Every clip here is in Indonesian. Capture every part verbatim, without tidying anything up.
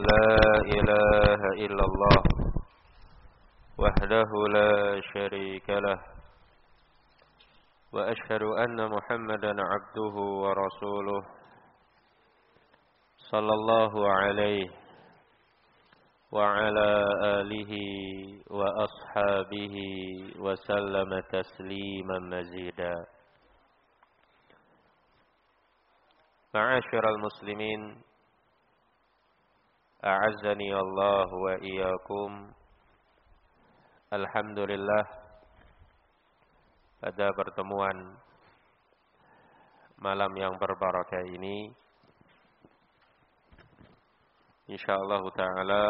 لا إله إلا الله وحده لا شريك له وأشهد أن محمدا عبده ورسوله صلى الله عليه وعلى آله وأصحابه وسلم تسليما مزيدا. معاشر المسلمين أعزني الله وإياكم. Alhamdulillah, pada pertemuan malam yang berbarakah ini insyaallah ta'ala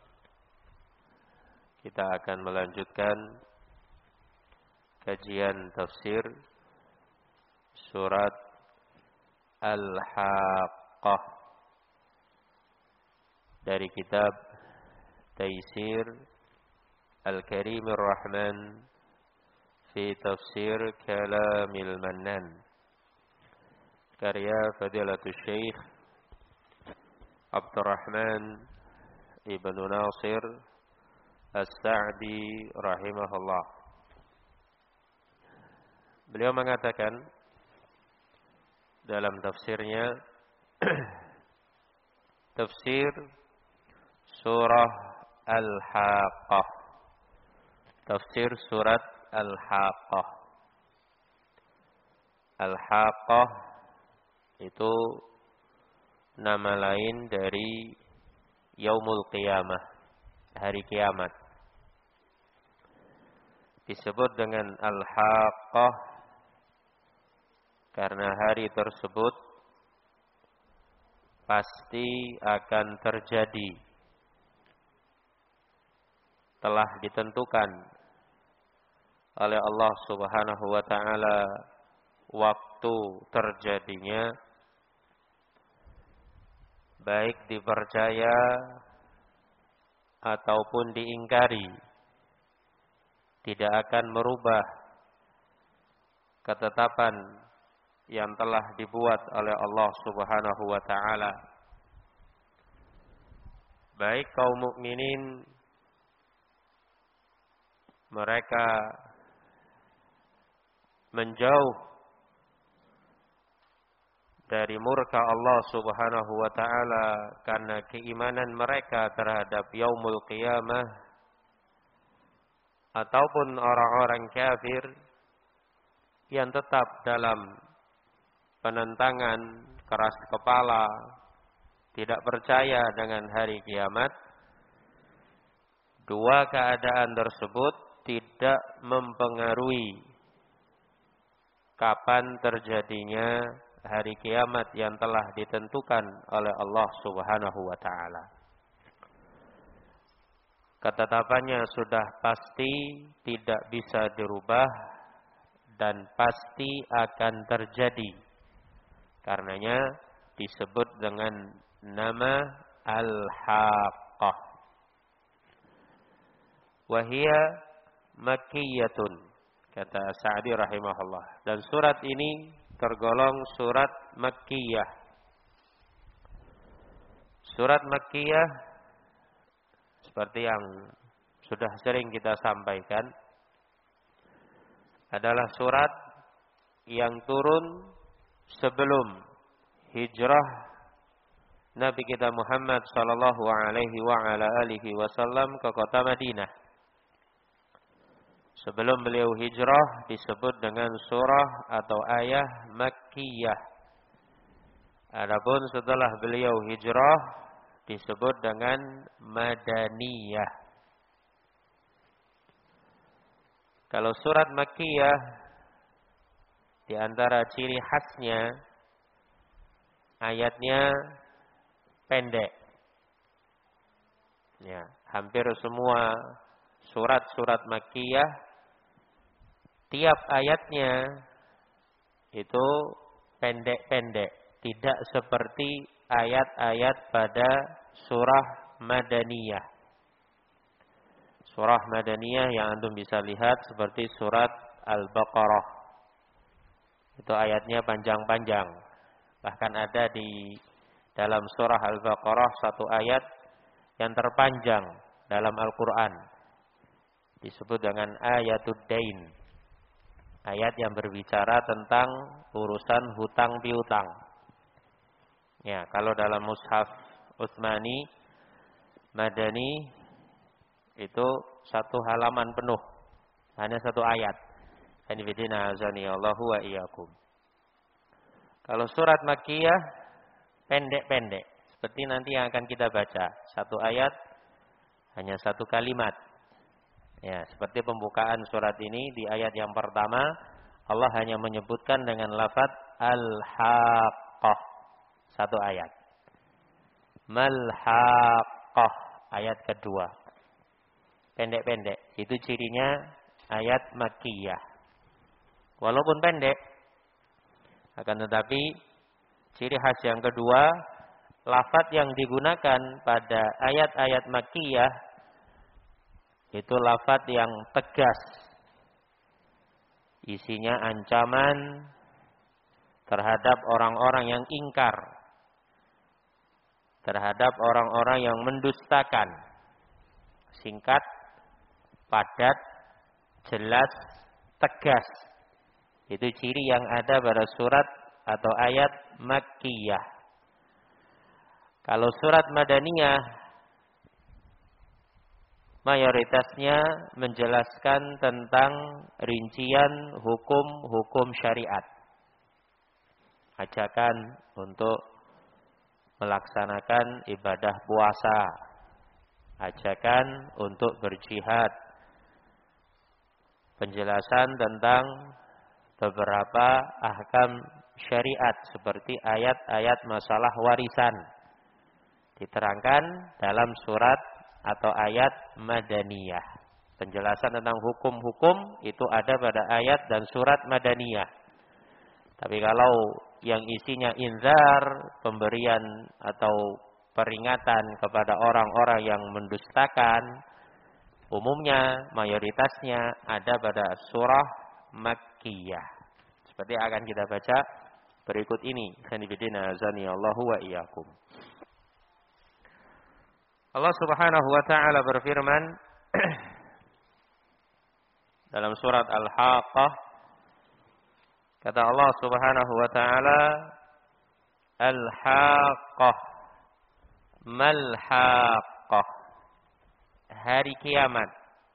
kita akan melanjutkan kajian tafsir surat Al-Haqqah dari kitab Taisir Al-Karimir Rahman fi Tafsir Kalamil Mannan, karya Fadilatul Syekh Abdurrahman Ibnu Nasir As-Sa'di rahimahullah. Beliau mengatakan dalam tafsirnya, tafsir surah Al-Haqqah, tafsir surat Al-Haqqah. Al-Haqqah itu nama lain dari Yaumul Qiyamah, hari kiamat. Disebut dengan Al-Haqqah karena hari tersebut pasti akan terjadi, telah ditentukan oleh Allah Subhanahu wa ta'ala waktu terjadinya, baik dipercaya ataupun diingkari, tidak akan merubah ketetapan yang telah dibuat oleh Allah Subhanahu wa ta'ala. Baik kaum mukminin, mereka menjauh dari murka Allah Subhanahu wa ta'ala karena keimanan mereka terhadap Yaumul Qiyamah, ataupun orang-orang kafir yang tetap dalam penentangan, keras kepala, tidak percaya dengan hari kiamat. Dua keadaan tersebut tidak mempengaruhi kapan terjadinya hari kiamat yang telah ditentukan oleh Allah Subhanahu wa ta'ala. Ketetapannya sudah pasti, tidak bisa dirubah, dan pasti akan terjadi. Karenanya disebut dengan nama Al-Haqqah. Wahia Makkiyatun, kata Sa'di rahimahullah. Dan surat ini tergolong surat Makkiyah. Surat Makkiyah, seperti yang sudah sering kita sampaikan, adalah surat yang turun sebelum hijrah Nabi kita Muhammad sallallahu alaihi wa ala alihi wasallam ke kota Madinah. Sebelum beliau hijrah disebut dengan surah atau ayah Makkiyah. Adapun setelah beliau hijrah disebut dengan Madaniyah. Kalau surat Makkiyah, di antara ciri khasnya ayatnya pendek. Ya, hampir semua surat-surat Makkiyah, tiap ayatnya itu pendek-pendek, tidak seperti ayat-ayat pada surah Madaniyah. Surah Madaniyah yang antum bisa lihat seperti surat Al-Baqarah, itu ayatnya panjang-panjang. Bahkan ada di dalam surah Al-Baqarah satu ayat yang terpanjang dalam Al-Quran. Disebut dengan ayatud dain. Ayat yang berbicara tentang urusan hutang piutang. Ya, kalau dalam mushaf Utsmani, Madani itu satu halaman penuh, hanya satu ayat. Hanifidina azani Allahu wa iyyakum. Kalau surat Makkiyah pendek-pendek, seperti nanti yang akan kita baca, satu ayat hanya satu kalimat. Ya, seperti pembukaan surat ini di ayat yang pertama, Allah hanya menyebutkan dengan lafaz Al-Haqqah. Satu ayat. Mal-Haqqah. Ayat kedua. Pendek-pendek. Itu cirinya ayat Makkiyah. Walaupun pendek, akan tetapi ciri khas yang kedua, lafaz yang digunakan pada ayat-ayat Makkiyah itu lafaz yang tegas. Isinya ancaman terhadap orang-orang yang ingkar, terhadap orang-orang yang mendustakan. Singkat, padat, jelas, tegas. Itu ciri yang ada pada surat atau ayat Makkiyah. Kalau surat Madaniyah, mayoritasnya menjelaskan tentang rincian hukum-hukum syariat. Ajakan untuk melaksanakan ibadah puasa. Ajakan untuk berjihad. Penjelasan tentang beberapa ahkam syariat seperti ayat-ayat masalah warisan. Diterangkan dalam surat atau ayat Madaniyah. Penjelasan tentang hukum-hukum itu ada pada ayat dan surat Madaniyah. Tapi kalau yang isinya inzar, pemberian atau peringatan kepada orang-orang yang mendustakan, umumnya mayoritasnya ada pada surah Makkiyah. Seperti yang akan kita baca berikut ini. Sanibidina azani Allahu wa iyyakum. Allah Subhanahu wa taala berfirman dalam surat Al-Haqqah, kata Allah Subhanahu wa taala, Al-Haqqah, Mal-Haqqah, hari kiamat.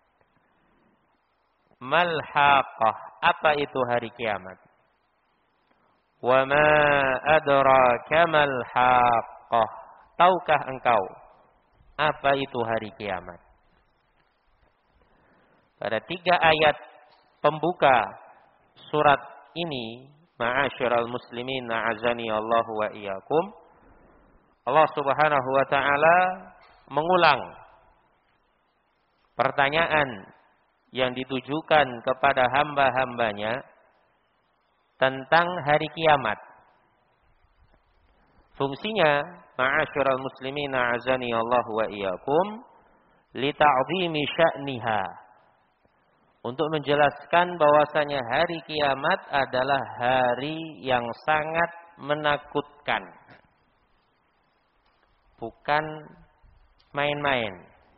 Mal-Haqqah, apa itu hari kiamat? Wa ma adraka mal-Haqqah, tahukah engkau apa itu hari kiamat? Pada tiga ayat pembuka surat ini, ma'asyiral muslimin na'azani Allah wa iyyakum, Allah Subhanahu wa taala mengulang pertanyaan yang ditujukan kepada hamba-hambanya tentang hari kiamat. Fungsinya, ma'asyiral muslimin na'azani Allah wa iyyakum, li ta'zimi sya'niha, untuk menjelaskan bahwasanya hari kiamat adalah hari yang sangat menakutkan. Bukan main-main.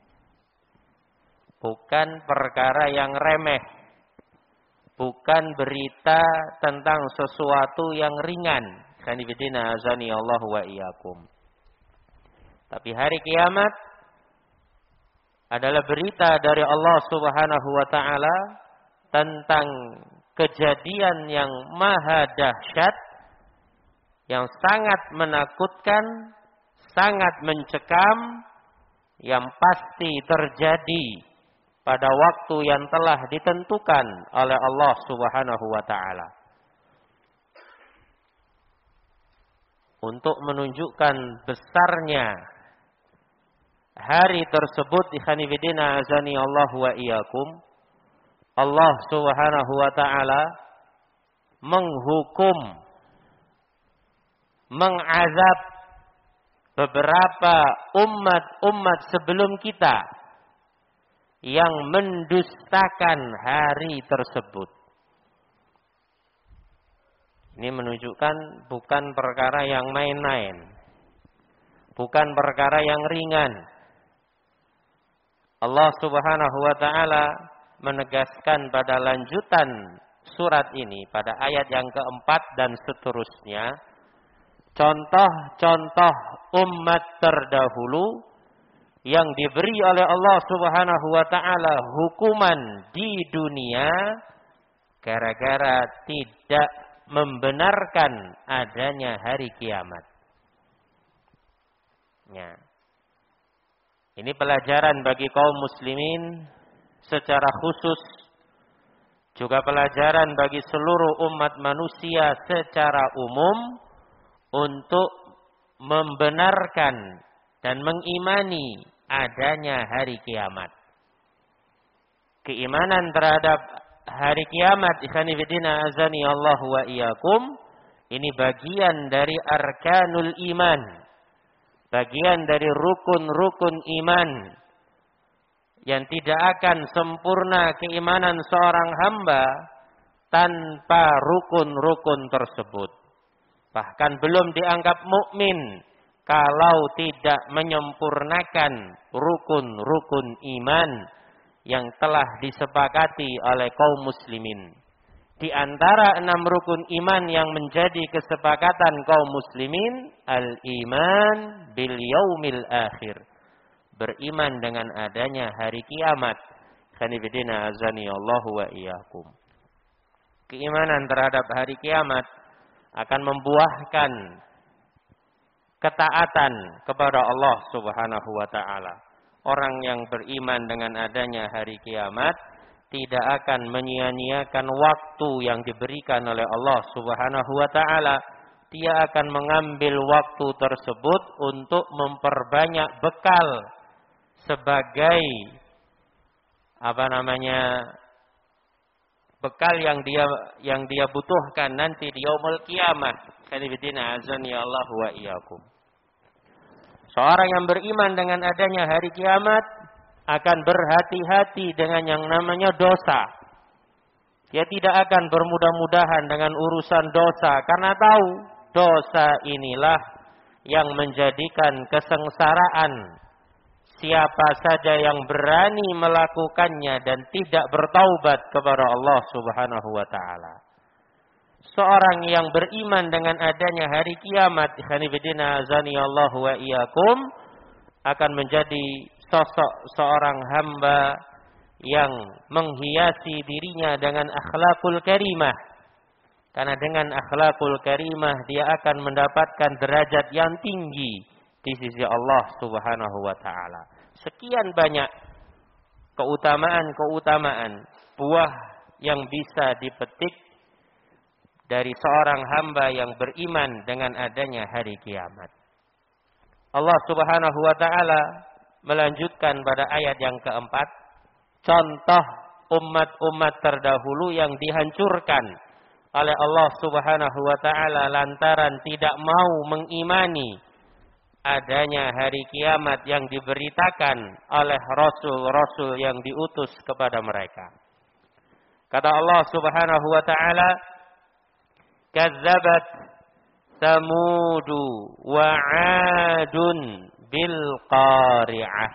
Bukan perkara yang remeh. Bukan berita tentang sesuatu yang ringan. Sanibidina azani Allah wa iyyakum. Tapi hari kiamat adalah berita dari Allah Subhanahu wa taala tentang kejadian yang maha dahsyat, yang sangat menakutkan, sangat mencekam, yang pasti terjadi pada waktu yang telah ditentukan oleh Allah Subhanahu wa taala. Untuk menunjukkan besarnya hari tersebut, ikhwanifidina azani Allah wa iyyakum, Allah Subhanahu wa taala menghukum, mengazab beberapa umat-umat sebelum kita yang mendustakan hari tersebut. Ini menunjukkan bukan perkara yang main-main, bukan perkara yang ringan. Allah Subhanahu wa taala menegaskan pada lanjutan surat ini pada ayat yang keempat dan seterusnya, contoh-contoh umat terdahulu yang diberi oleh Allah Subhanahu wa taala hukuman di dunia gara-gara tidak membenarkan adanya hari kiamat. Ya. Ini pelajaran bagi kaum muslimin secara khusus, juga pelajaran bagi seluruh umat manusia secara umum untuk membenarkan dan mengimani adanya hari kiamat. Keimanan terhadap hari kiamat, ikhwani fillah azani Allah wa iyyakum, ini bagian dari arkanul iman, bagian dari rukun-rukun iman yang tidak akan sempurna keimanan seorang hamba tanpa rukun-rukun tersebut. Bahkan belum dianggap mukmin kalau tidak menyempurnakan rukun-rukun iman yang telah disepakati oleh kaum muslimin. Di antara enam rukun iman yang menjadi kesepakatan kaum muslimin, al-iman bil yaumil akhir, beriman dengan adanya hari kiamat. Khanifidina azani Allah wa iyyakum. Keimanan terhadap hari kiamat akan membuahkan ketaatan kepada Allah Subhanahu wa taala. Orang yang beriman dengan adanya hari kiamat tidak akan menyia-nyiakan waktu yang diberikan oleh Allah Subhanahu wa taala. Dia akan mengambil waktu tersebut untuk memperbanyak bekal sebagai apa namanya? bekal yang dia yang dia butuhkan nanti di yaumul qiyamah. Khalifidina azani Allah wa iyyakum. Seorang yang beriman dengan adanya hari kiamat akan berhati-hati dengan yang namanya dosa. Dia tidak akan bermudah-mudahan dengan urusan dosa karena tahu dosa inilah yang menjadikan kesengsaraan siapa saja yang berani melakukannya dan tidak bertaubat kepada Allah Subhanahu wa taala. Seorang yang beriman dengan adanya hari kiamat, ikhwanifidina azani Allah wa iyyakum, akan menjadi sosok seorang hamba yang menghiasi dirinya dengan akhlakul karimah. Karena dengan akhlakul karimah dia akan mendapatkan derajat yang tinggi di sisi Allah Subhanahu wa taala. Sekian banyak keutamaan-keutamaan buah yang bisa dipetik dari seorang hamba yang beriman dengan adanya hari kiamat. Allah Subhanahu wa taala melanjutkan pada ayat yang keempat, contoh umat-umat terdahulu yang dihancurkan oleh Allah Subhanahu wa taala lantaran tidak mau mengimani adanya hari kiamat yang diberitakan oleh rasul-rasul yang diutus kepada mereka. Kata Allah Subhanahu wa taala, kazzabat Samudu wa 'Adun bil qari'ah.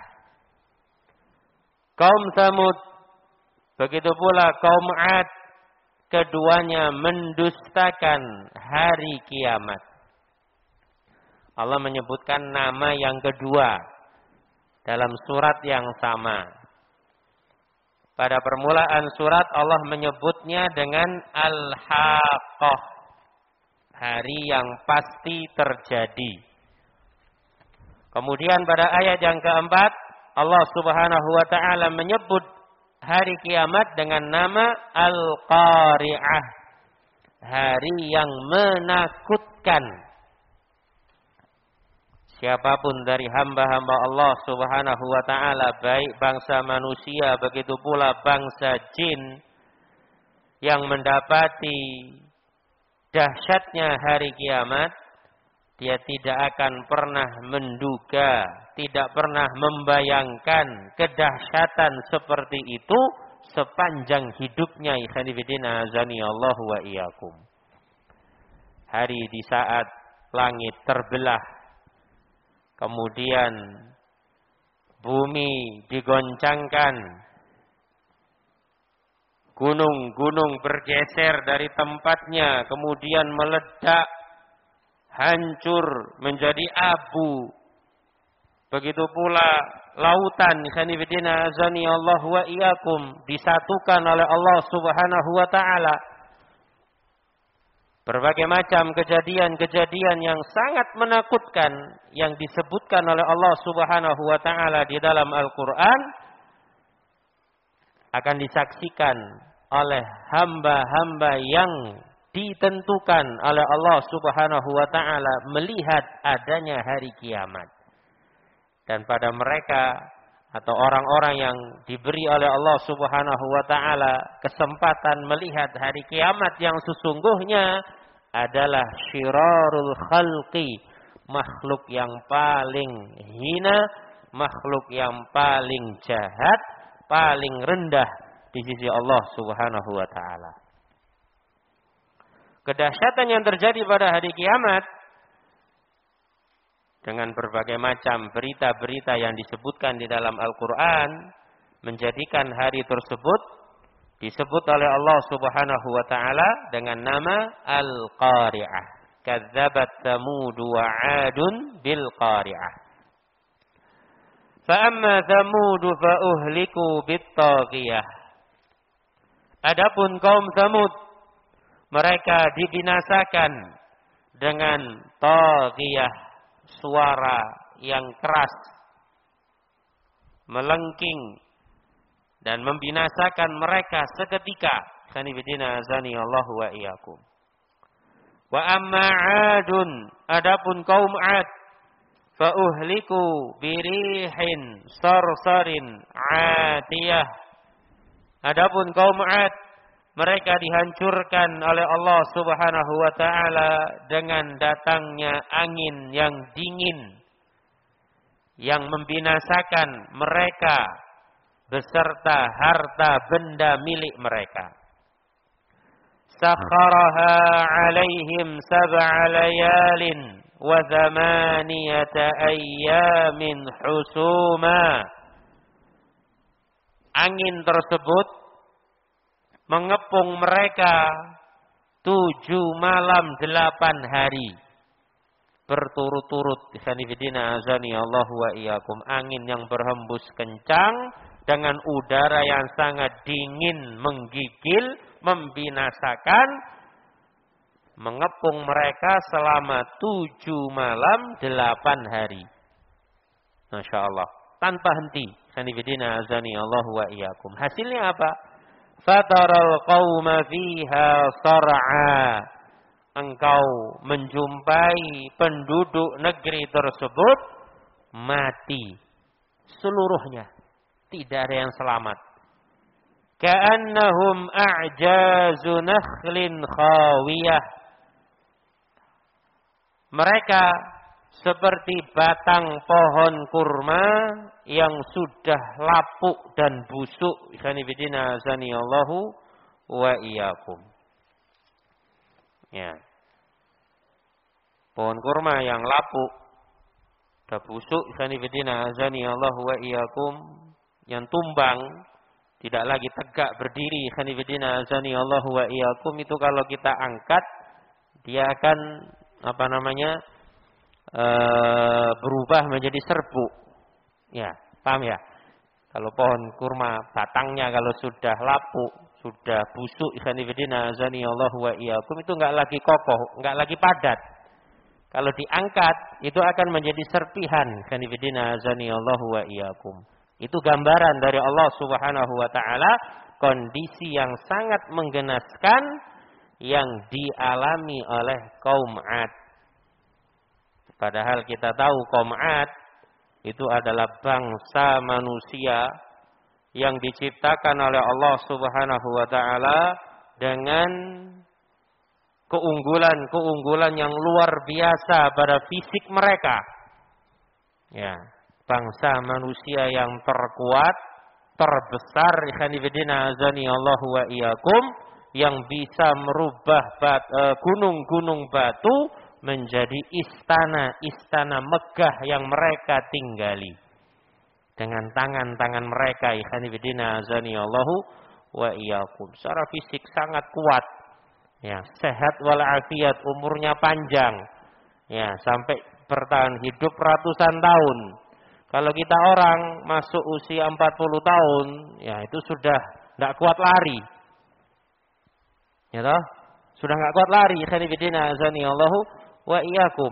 Kaum Samud, begitu pula kaum 'Ad, keduanya mendustakan hari kiamat. Allah menyebutkan nama yang kedua dalam surat yang sama. Pada permulaan surat Allah menyebutnya dengan Al-Haqqah, hari yang pasti terjadi. Kemudian pada ayat yang keempat, Allah Subhanahu wa taala menyebut hari kiamat dengan nama Al-Qari'ah, hari yang menakutkan. Siapapun dari hamba-hamba Allah Subhanahu wa taala, baik bangsa manusia begitu pula bangsa jin, yang mendapati dahsyatnya hari kiamat, dia tidak akan pernah menduga, tidak pernah membayangkan kedahsyatan seperti itu sepanjang hidupnya. Ikhwanifidina azani Allah wa iyyakum. Hari di saat langit terbelah, kemudian bumi digoncangkan, gunung-gunung bergeser dari tempatnya, kemudian meledak, hancur menjadi abu. Begitu pula lautan, khanifidina azani Allah wa iyyakum, disatukan oleh Allah Subhanahu wa taala. Berbagai macam kejadian-kejadian yang sangat menakutkan yang disebutkan oleh Allah Subhanahu wa taala di dalam Al-Qur'an akan disaksikan oleh hamba-hamba yang ditentukan oleh Allah Subhanahu wa taala melihat adanya hari kiamat. Dan pada mereka atau orang-orang yang diberi oleh Allah Subhanahu wa taala kesempatan melihat hari kiamat yang sesungguhnya adalah syirarul khalqi, makhluk yang paling hina, makhluk yang paling jahat, paling rendah di sisi Allah Subhanahu wa taala. Kedahsyatan yang terjadi pada hari kiamat dengan berbagai macam berita-berita yang disebutkan di dalam Al-Qur'an menjadikan hari tersebut disebut oleh Allah Subhanahu wa taala dengan nama Al-Qari'ah. Kadzabat Tsamud wa 'Adun bil Qari'ah. Fa amma Tsamud fa uhliku bit taghiyah. Adapun kaum Tsamud, mereka dibinasakan dengan taghiyah, suara yang keras, melengking dan membinasakan mereka seketika. Khanifidina azani Allah wa iyyakum. Wa amma 'Adun, adapun kaum 'Ad, fa uhliku birihin sarsarin 'atiyah. Adapun kaum 'Ad, mereka dihancurkan oleh Allah Subhanahu wa taala dengan datangnya angin yang dingin yang membinasakan mereka beserta harta benda milik mereka. Sakharaha 'alaihim sab'a layalin wa thamaniyata ayyamin husuma. Angin tersebut mengepung mereka tujuh malam delapan hari berturut-turut. Khanifidina azani Allah wa iyyakum. Angin yang berhembus kencang dengan udara yang sangat dingin, menggigil, membinasakan, mengepung mereka selama tujuh malam delapan hari. Masya Allah, tanpa henti. Khanifidina azani Allah wa iyyakum. Hasilnya apa? Fataral qauma fiha sar'a. Engkau menjumpai penduduk negeri tersebut mati seluruhnya, tidak ada yang selamat. Ka'annahum a'jazu nakhlin khawiyah. Mereka seperti batang pohon kurma yang sudah lapuk dan busuk. Khanifidina azani Allahu wa iyyakum. Ya. Pohon kurma yang lapuk, sudah busuk. Khanifidina azani Allahu wa iyyakum. Yang tumbang, tidak lagi tegak berdiri. Khanifidina azani Allahu wa iyyakum. Itu kalau kita angkat, dia akan apa namanya? E, berubah menjadi serbuk. Ya, paham ya? Kalau pohon kurma batangnya kalau sudah lapuk, sudah busuk, khanifidina azani Allah wa iyyakum, itu enggak lagi kokoh, enggak lagi padat. Kalau diangkat, itu akan menjadi serpihan. Khanifidina azani Allah wa iyyakum. Itu gambaran dari Allah Subhanahu wa taala, kondisi yang sangat menggenaskan yang dialami oleh kaum 'Ad. Padahal kita tahu kaum 'Ad itu adalah bangsa manusia yang diciptakan oleh Allah Subhanahu wa taala dengan keunggulan-keunggulan yang luar biasa pada fisik mereka. Ya, bangsa manusia yang terkuat, terbesar, khanifidina azani Allah wa iyyakum, yang bisa merubah bat, uh, gunung-gunung batu menjadi istana-istana megah yang mereka tinggali. dengan tangan-tangan mereka, ikhwan fillah azanillahu wa iyyakum. Secara fisik sangat kuat. Ya, sehat walafiat, umurnya panjang. Ya, sampai bertahan hidup ratusan tahun. Kalau kita orang masuk usia empat puluh tahun, ya itu sudah enggak kuat lari. Ya toh? Sudah enggak kuat lari, ikhwan fillah azanillahu wa iyyakum.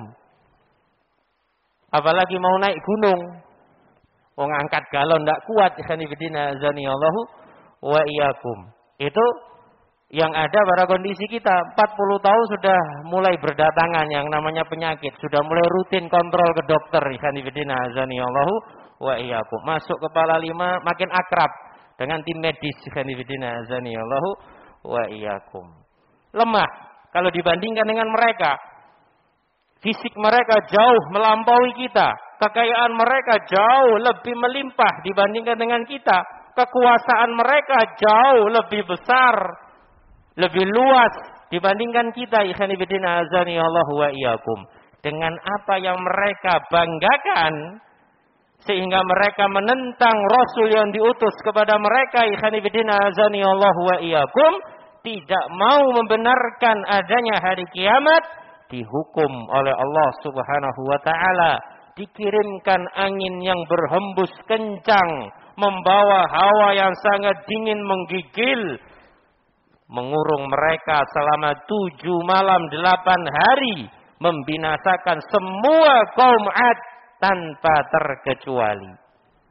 Apalagi mau naik gunung. Wong angkat galon enggak kuat, ikhwan fillah azanillahu wa iyyakum. Itu yang ada pada kondisi kita empat puluh tahun sudah mulai berdatangan yang namanya penyakit, sudah mulai rutin kontrol ke dokter, ikhwan fillah azanillahu wa iyyakum. Masuk kepala lima makin akrab dengan tim medis, ikhwan fillah azanillahu wa iyyakum. Lemah kalau dibandingkan dengan mereka. Fisik mereka jauh melampaui kita, kekayaan mereka jauh lebih melimpah dibandingkan dengan kita, kekuasaan mereka jauh lebih besar, lebih luas dibandingkan kita, ikhwan fillah azanillahu wa iyyakum. Dengan apa yang mereka banggakan sehingga mereka menentang Rasul yang diutus kepada mereka, ikhwan fillah azanillahu wa iyyakum, tidak mau membenarkan adanya hari kiamat, dihukum oleh Allah Subhanahu wa taala, dikirimkan angin yang berhembus kencang, membawa hawa yang sangat dingin menggigil, mengurung mereka selama tujuh malam delapan hari, membinasakan semua kaum Ad tanpa terkecuali.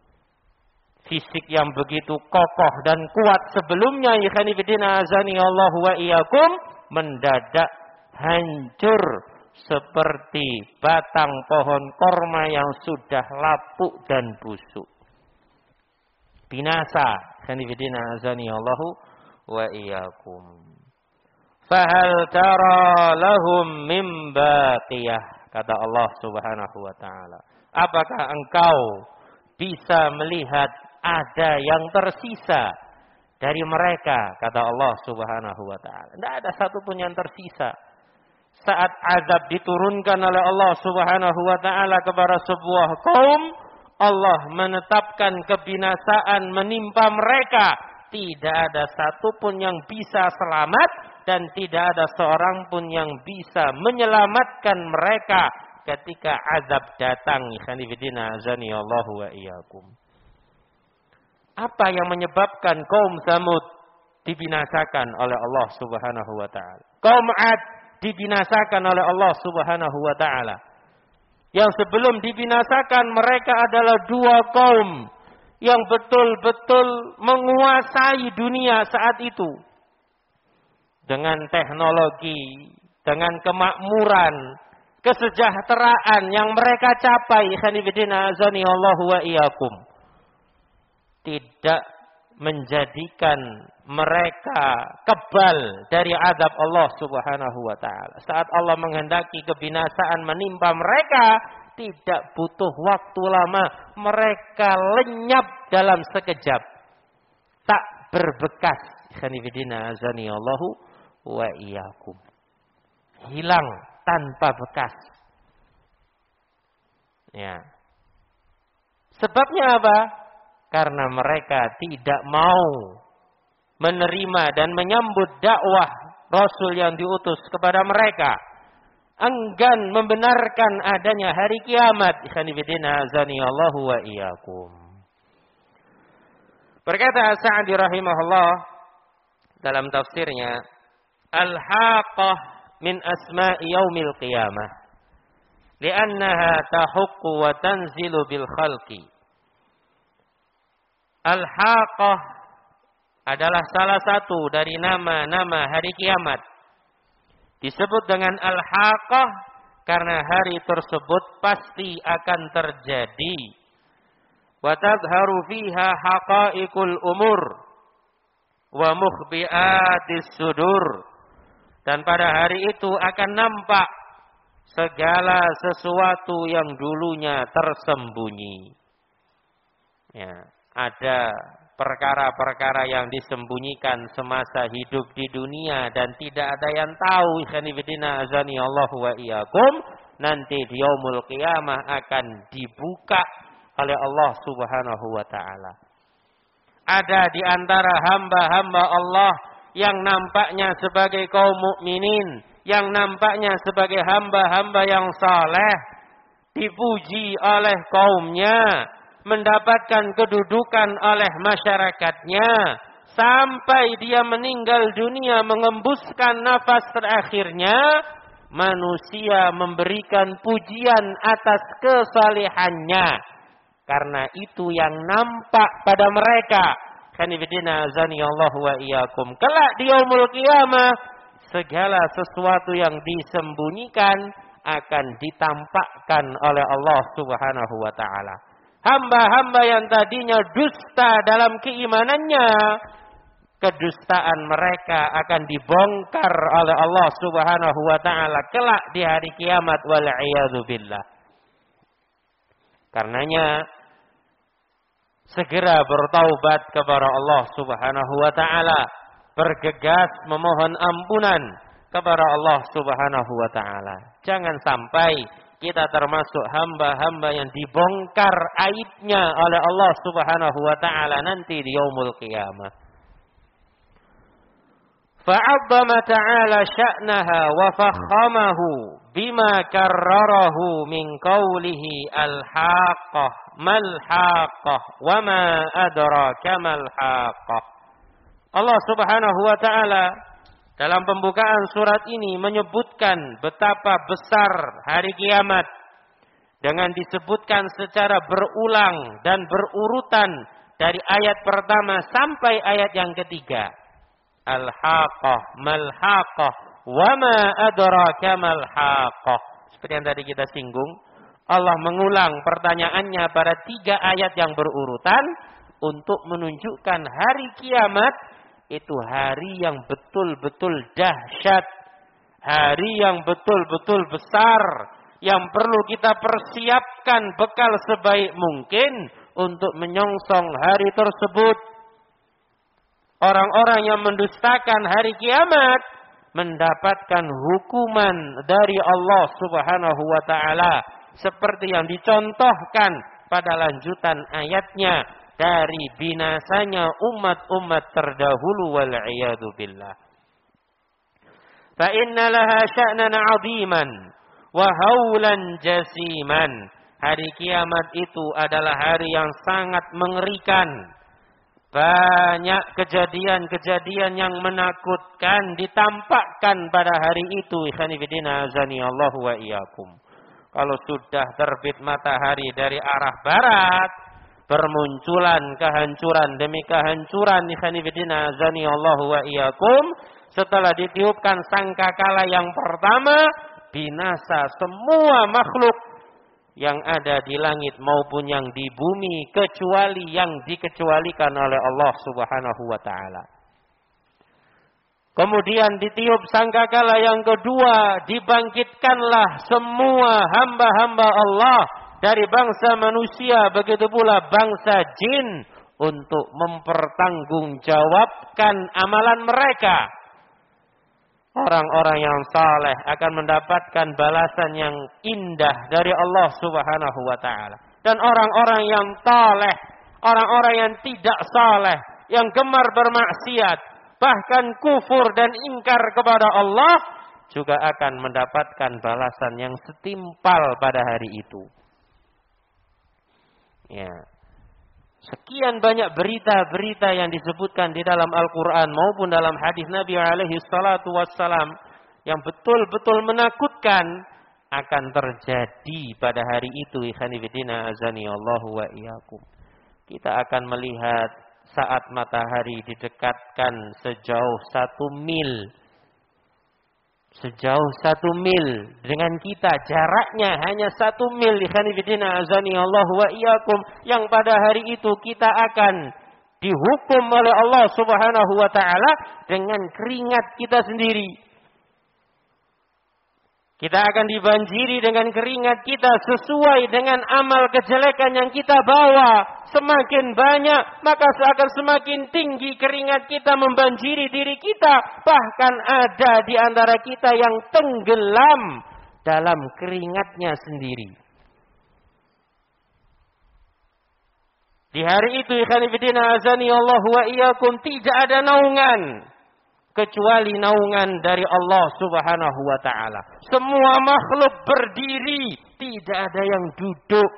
Fisik yang begitu kokoh dan kuat sebelumnya, ikhwan fillah azanillahu wa iyyakum, mendadak hancur seperti batang pohon korma yang sudah lapuk dan busuk. Binasa, ikhwan fillah azanillahu wa iyyakum. Fahal tara lahum min baqiyah, kata Allah Subhanahu wa taala. Apakah engkau bisa melihat ada yang tersisa dari mereka, kata Allah Subhanahu wa taala. Tidak ada satupun yang tersisa. Saat azab diturunkan oleh Allah Subhanahu wa taala kepada sebuah kaum, Allah menetapkan kebinasaan menimpa mereka. Tidak ada satupun yang bisa selamat dan tidak ada seorang pun yang bisa menyelamatkan mereka ketika azab datang. Ikhwan fillah azanillahu wa iyyakum. Apa yang menyebabkan kaum Samud dibinasakan oleh Allah Subhanahu wa taala? Kaum Ad dibinasakan oleh Allah Subhanahu wa taala. Yang sebelum dibinasakan mereka adalah dua kaum yang betul-betul menguasai dunia saat itu. Dengan teknologi, dengan kemakmuran, kesejahteraan yang mereka capai, ikhwan fillah azanillahu wa iyyakum, tidak menjadikan mereka kebal dari azab Allah Subhanahu wa taala. Saat Allah menghendaki kebinasaan menimpa mereka, tidak butuh waktu lama, mereka lenyap dalam sekejap. Tak berbekas, ikhwan fillah azanillahu wa iyyakum. Hilang tanpa bekas. Ya. Sebabnya apa? Karena mereka tidak mau menerima dan menyambut dakwah Rasul yang diutus kepada mereka. Enggan membenarkan adanya hari kiamat. Ikhwan fillah azanillahu wa iyyakum. Berkata Sa'di rahimahullah dalam tafsirnya, Al-Haqqah min asma'i yaumil qiyamah, li'annaha tahuqqu wa tanzilu bil khalqi. Al-Haqqah adalah salah satu dari nama-nama hari kiamat. Disebut dengan Al-Haqqah karena hari tersebut pasti akan terjadi. Wa tadharu fiha haqa'iqul umur wa mukhbi'atis sudur. Dan pada hari itu akan nampak segala sesuatu yang dulunya tersembunyi. Ya. Ada perkara-perkara yang disembunyikan semasa hidup di dunia dan tidak ada yang tahu, ikhwan fillah azanillahu wa iyyakum, nanti di yaumul qiyamah akan dibuka oleh Allah Subhanahu wa taala. Ada di antara hamba-hamba Allah yang nampaknya sebagai kaum mukminin, yang nampaknya sebagai hamba-hamba yang saleh, dipuji oleh kaumnya, mendapatkan kedudukan oleh masyarakatnya, sampai dia meninggal dunia mengembuskan nafas terakhirnya, manusia memberikan pujian atas kesalehannya. Karena itu yang nampak pada mereka. Kanifidina azanillahu wa iyyakum. Kelak di yaumul qiyamah, segala sesuatu yang disembunyikan akan ditampakkan oleh Allah Subhanahu wa taala. Hamba-hamba yang tadinya dusta dalam keimanannya, kedustaan mereka akan dibongkar oleh Allah Subhanahu wa taala kelak di hari kiamat, wal iyadzu billah. Karenanya segera bertaubat kepada Allah Subhanahu wa taala, bergegas memohon ampunan kepada Allah Subhanahu wa taala. Jangan sampai kita termasuk hamba-hamba yang dibongkar aibnya oleh Allah Subhanahu wa taala nanti di yaumul qiyamah. Fa'azzama ta'ala sya'naha wa fakhamahu bima karrarahu min qawlihi al-haqqah mal-haqqah wa ma adraka mal-haqqah. Allah Subhanahu wa taala dalam pembukaan surat ini menyebutkan betapa besar hari kiamat dengan disebutkan secara berulang dan berurutan dari ayat pertama sampai ayat yang ketiga. Al-haqqah mal-haqqah wa ma adraka mal-haqqah. Seperti yang tadi kita singgung, Allah mengulang pertanyaannya pada tiga ayat yang berurutan untuk menunjukkan hari kiamat itu hari yang betul-betul dahsyat, hari yang betul-betul besar, yang perlu kita persiapkan bekal sebaik mungkin untuk menyongsong hari tersebut. Orang-orang yang mendustakan hari kiamat mendapatkan hukuman dari Allah Subhanahu wa taala seperti yang dicontohkan pada lanjutan ayatnya dari binasanya umat-umat terdahulu, wal iyadu billah. Fa inna laha sya'nan 'aziman wa haulan jasiman. Hari kiamat itu adalah hari yang sangat mengerikan. Banyak kejadian-kejadian yang menakutkan ditampakkan pada hari itu. Ikhwanifidina azani Allah wa iyyakum. Kalau sudah terbit matahari dari arah barat, bermunculan kehancuran demi kehancuran. Ikhwanifidina azani Allah wa iyyakum. Setelah ditiupkan sangkakala yang pertama, binasa semua makhluk yang ada di langit maupun yang di bumi, kecuali yang dikecualikan oleh Allah Subhanahu wa taala. Kemudian ditiup sangkakala yang kedua, dibangkitkanlah semua hamba-hamba Allah dari bangsa manusia, begitu pula bangsa jin, untuk mempertanggungjawabkan amalan mereka. Orang-orang yang saleh akan mendapatkan balasan yang indah dari Allah Subhanahu wa taala. Dan orang-orang yang taleh, orang-orang yang tidak saleh, yang gemar bermaksiat, bahkan kufur dan ingkar kepada Allah, juga akan mendapatkan balasan yang setimpal pada hari itu. Ya. Sekian banyak berita-berita yang disebutkan di dalam Al-Quran maupun dalam hadis Nabi alaihi salatu wassalam yang betul-betul menakutkan akan terjadi pada hari itu. Ikhwanifidina azani Allahu wa iyyakum. Kita akan melihat saat matahari didekatkan sejauh satu mil. Sejauh satu mil dengan kita, jaraknya hanya satu mil. Ikhwanifidina azani Allah wa iyyakum, yang pada hari itu kita akan dihukum oleh Allah Subhanahu wa taala dengan keringat kita sendiri. Kita akan dibanjiri dengan keringat kita sesuai dengan amal kejelekan yang kita bawa. Semakin banyak, maka akan semakin tinggi keringat kita membanjiri diri kita. Bahkan ada di antara kita yang tenggelam dalam keringatnya sendiri. Di hari itu ikhwan fillah azani Allah wa iyyakum tidak ada naungan kecuali naungan dari Allah Subhanahu wa taala. Semua makhluk berdiri, tidak ada yang duduk.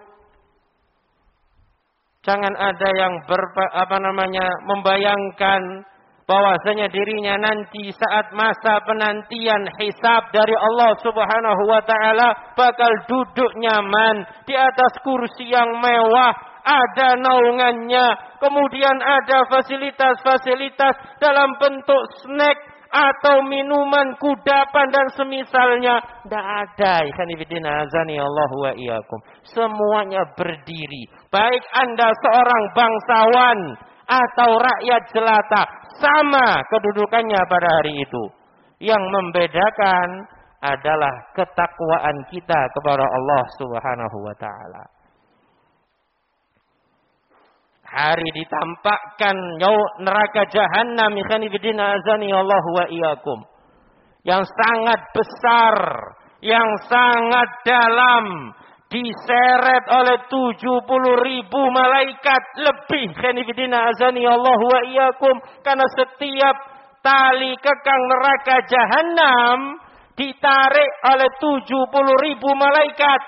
Jangan ada yang ber, apa namanya membayangkan bahwasanya dirinya nanti saat masa penantian hisab dari Allah Subhanahu wa taala bakal duduk nyaman di atas kursi yang mewah, ada naungannya, kemudian ada fasilitas-fasilitas dalam bentuk snack atau minuman, kudapan dan semisalnya. Tidak ada. Ikhwan fillah azani Allah wa iyyakum. Semuanya berdiri. Baik Anda seorang bangsawan atau rakyat jelata, sama kedudukannya pada hari itu. Yang membedakan adalah ketakwaan kita kepada Allah Subhanahu wa taala. Hari ditampakkan neraka jahanam ikhwan fillah azani Allah wa iyyakum, yang sangat besar, yang sangat dalam, diseret oleh tujuh puluh ribu malaikat lebih ikhwan fillah azani Allah wa iyyakum, karena setiap tali kekang neraka jahanam ditarik oleh tujuh puluh ribu malaikat.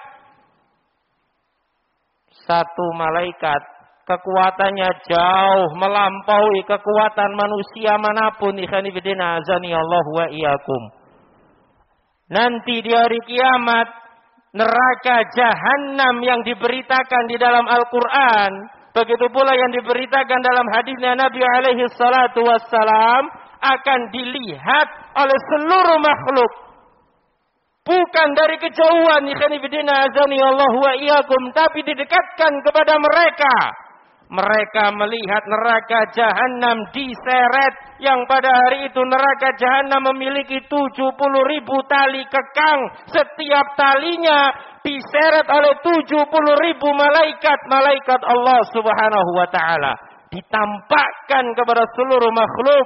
Satu malaikat kekuatannya jauh melampaui kekuatan manusia manapun. Ikhwan fillah azani Allah wa iyyakum. Nanti di hari kiamat, neraka jahanam yang diberitakan di dalam Al-Quran, begitu pula yang diberitakan dalam hadisnya Nabi alaihi salatu wassalam, akan dilihat oleh seluruh makhluk. Bukan dari kejauhan, ikhwan fillah azani Allah wa iyyakum, tapi didekatkan kepada mereka. Mereka melihat neraka jahanam diseret, yang pada hari itu neraka jahanam memiliki tujuh puluh ribu tali kekang. Setiap talinya diseret oleh tujuh puluh ribu malaikat, malaikat Allah Subhanahu wa taala. Ditampakkan kepada seluruh makhluk.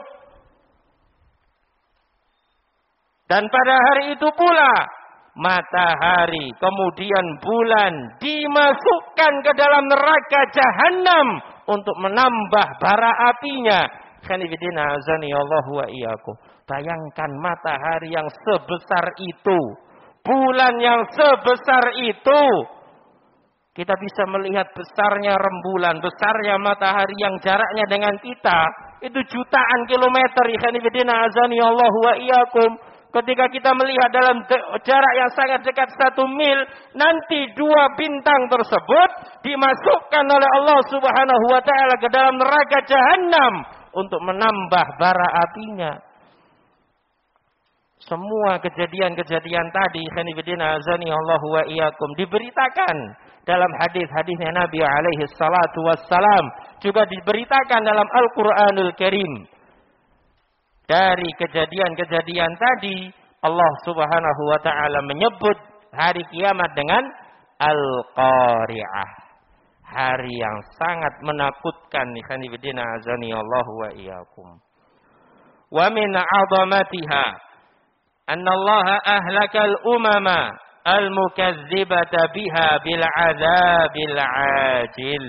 Dan pada hari itu pula matahari, kemudian bulan dimasukkan ke dalam neraka jahanam untuk menambah bara apinya. Khanifidina azani Allah wa iyyakum. Bayangkan matahari yang sebesar itu, bulan yang sebesar itu. Kita bisa melihat besarnya rembulan, besarnya matahari yang jaraknya dengan kita itu jutaan kilometer. Khanifidina azani Allah wa iyyakum. Ketika kita melihat dalam jarak yang sangat dekat satu mil, nanti dua bintang tersebut dimasukkan oleh Allah Subhanahu wa taala ke dalam neraka jahanam untuk menambah bara apinya. Semua kejadian-kejadian tadi, khanifidina azani Allah wa iyyakum, diberitakan dalam hadis-hadisnya Nabi alaihi salatu wassalam, juga diberitakan dalam Al-Qur'anul Karim. Dari kejadian-kejadian tadi, Allah Subhanahu wa taala menyebut hari kiamat dengan Al-Qari'ah. Hari yang sangat menakutkan. Khanifidina azani Allah wa iyyakum. Wa min 'azamatiha anna Allah ahlaka al-umama al-mukazzibata biha bil 'adzabil 'ajil.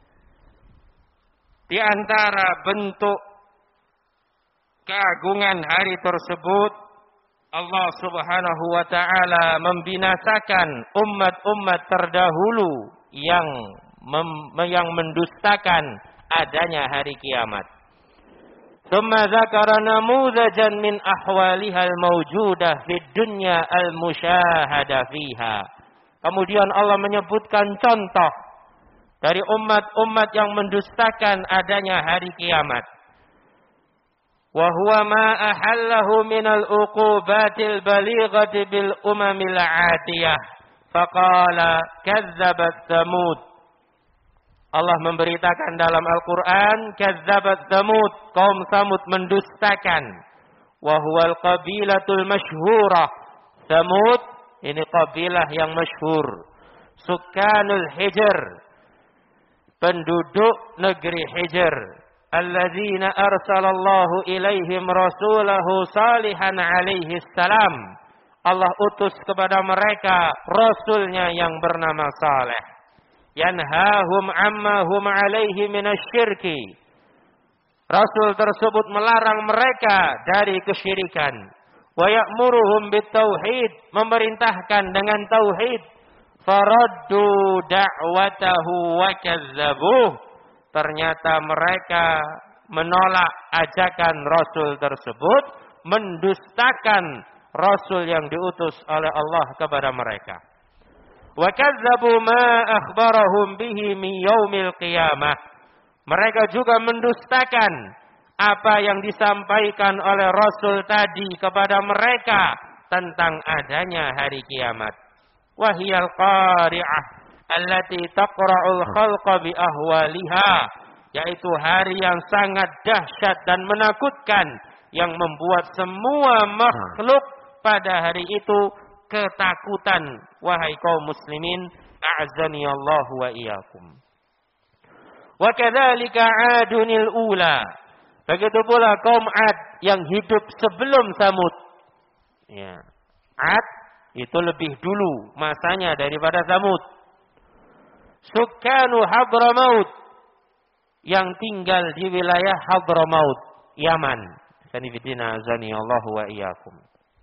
Di antara bentuk keagungan hari tersebut, Allah Subhanahu wa taala membinasakan umat-umat terdahulu yang mem, yang mendustakan adanya hari kiamat. Tsumma dzakara namuzajan min ahwaliha al-mawjudah fid dunya al-musyahada fiha. Kemudian Allah menyebutkan contoh dari umat-umat yang mendustakan adanya hari kiamat. Wa huwa ma ahallahu minal uqubatil balighati bil umamil 'atiyah. Faqala kazzabat Tsamud. Allah memberitakan dalam Al-Qur'an, kazzabat Tsamud, kaum Tsamud mendustakan. Wa huwal qabilatul masyhurah. Tsamud ini kabilah yang masyhur. Sukanul Hijr, penduduk negeri Hijr. Alladzina arsalallahu ilaihim rasulahu salihan alaihi salam. Allah utus kepada mereka rasulnya yang bernama Saleh. yanhahum amma hum alaihi minasyirki. Rasul tersebut melarang mereka dari kesyirikan. Wa ya'muruhum bitauhid, memerintahkan dengan tauhid. Faraddu da'watahu wa kazzabuh. Ternyata mereka menolak ajakan Rasul tersebut, mendustakan Rasul yang diutus oleh Allah kepada mereka. Wa kazzabu ma akhbarahum bihi min yaumil qiyamah. Mereka juga mendustakan apa yang disampaikan oleh Rasul tadi kepada mereka tentang adanya hari kiamat. Wahiyal qari'ah allati taqra'ul khalqa bi ahwaliha, yaitu hari yang sangat dahsyat dan menakutkan yang membuat semua makhluk pada hari itu ketakutan. Wahai kaum muslimin, a'azzani Allah wa iyyakum. Wa kadzalika 'adunil ula. Begitu pula kaum 'Ad yang hidup sebelum Samud. Ya. 'Ad itu lebih dulu masanya daripada Samud. Sukkanu Hadramaut, yang tinggal di wilayah Hadramaut, Yaman. Sanifidina azani Allah wa iyyakum.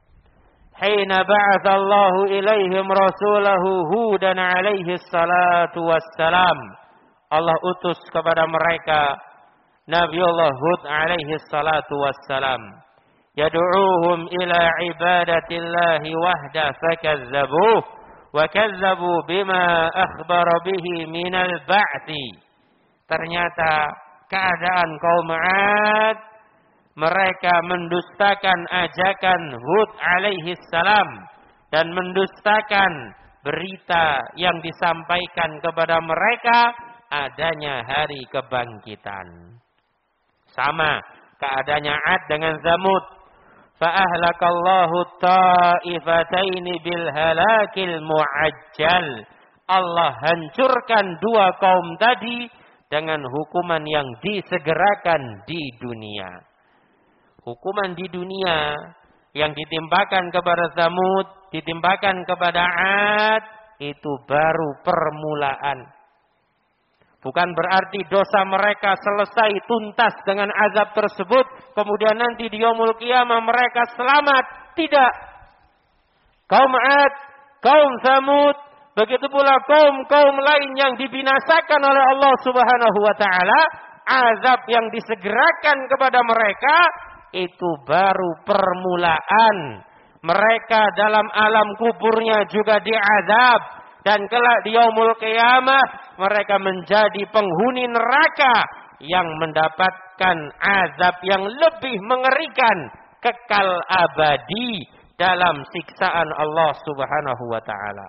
Hina ba'atha Allah ilaihim rasulahu Hudan alaihi salatu wassalam. Allah utus kepada mereka Nabiullah Hud alaihi salatu wassalam. Yad'uuhum ila ibadatillahi wahda fakazzabuh wa kazzabu bima akhbara bihi minal ba'thi. Ternyata keadaan kaum 'Ad, mereka mendustakan ajakan Hud alaihi salam dan mendustakan berita yang disampaikan kepada mereka adanya hari kebangkitan. Sama keadaannya 'Ad dengan Zamud. Fa'ahlakallahu ta'ifataini bil halakil mu'ajjal. Allah hancurkan dua kaum tadi dengan hukuman yang disegerakan di dunia. Hukuman di dunia yang ditimpakan kepada Zamud, ditimpakan kepada 'Ad, itu baru permulaan. Bukan berarti dosa mereka selesai tuntas dengan azab tersebut, kemudian nanti di yaumul qiyamah mereka selamat. Tidak. Kaum 'Ad, kaum Samud, begitu pula kaum-kaum lain yang dibinasakan oleh Allah Subhanahu wa taala, azab yang disegerakan kepada mereka itu baru permulaan. Mereka dalam alam kuburnya juga diazab. Dan kelak di yaumul qiyamah mereka menjadi penghuni neraka yang mendapatkan azab yang lebih mengerikan, kekal abadi dalam siksaan Allah Subhanahu wa taala.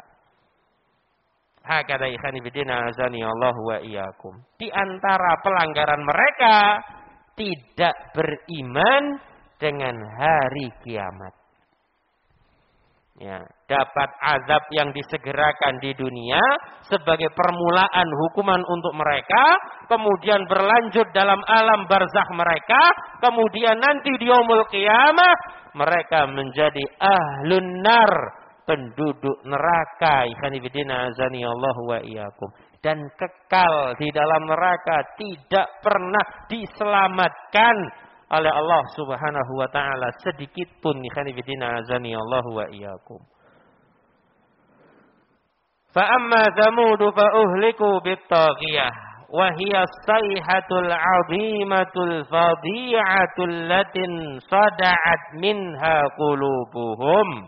Hakadha ikhani bidina azani Allah wa iyyakum. Di antara pelanggaran mereka tidak beriman dengan hari kiamat. Ya, dapat azab yang disegerakan di dunia sebagai permulaan hukuman untuk mereka, kemudian berlanjut dalam alam barzakh mereka, kemudian nanti di yaumul qiyamah mereka menjadi ahlun nar, penduduk neraka. Ikhwan fillah azani Allah wa iyyakum. Dan kekal di dalam neraka, tidak pernah diselamatkan oleh Allah Subhanahu wa taala sedikit pun. Ikhwan fillah azani Allah wa iyyakum. Fa amma Thamud fa uhliku bit-taghiyah wa hiya as-sayhatul 'azimatul fadhi'atul latin sada'at minha qulubuhum.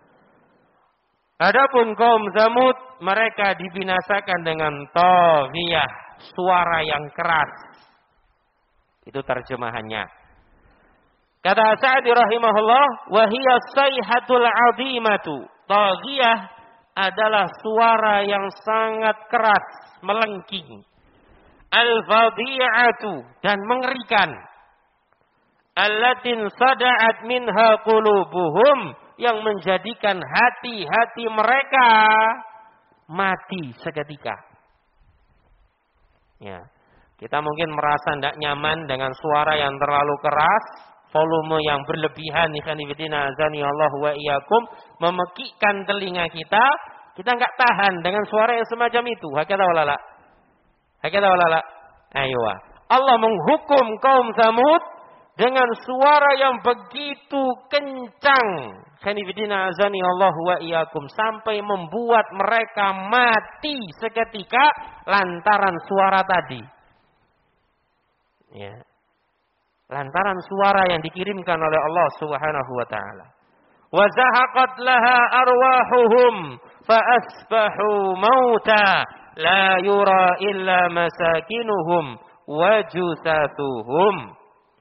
Adapun kaum Thamud, mereka dibinasakan dengan taghiyah, suara yang keras. Itu terjemahannya. Kata Sa'di rahimahullah, wa hiya as-sayhatul 'azimatu. Taghiyah adalah suara yang sangat keras, melengking. Al-fadhi'atu, dan mengerikan. Allatin sada'at minha qulubuhum, yang menjadikan hati-hati mereka mati seketika. Ya, kita mungkin merasa tidak nyaman dengan suara yang terlalu keras, volume yang berlebihan, ikhwan fillah azani Allah wa iyyakum, memekikkan telinga kita. Kita enggak tahan dengan suara yang semacam itu. Hakata walala. Hakata walala. Ayo. Allah menghukum kaum Samud dengan suara yang begitu kencang. Khanifidina azani Allah wa iyyakum, sampai membuat mereka mati seketika lantaran suara tadi. Ya. Lantaran suara yang dikirimkan oleh Allah Subhanahu wa taala. Wa zahaqat laha arwahuhum fa asbahu mauta la yura illa masakinuhum wa jusatuhum.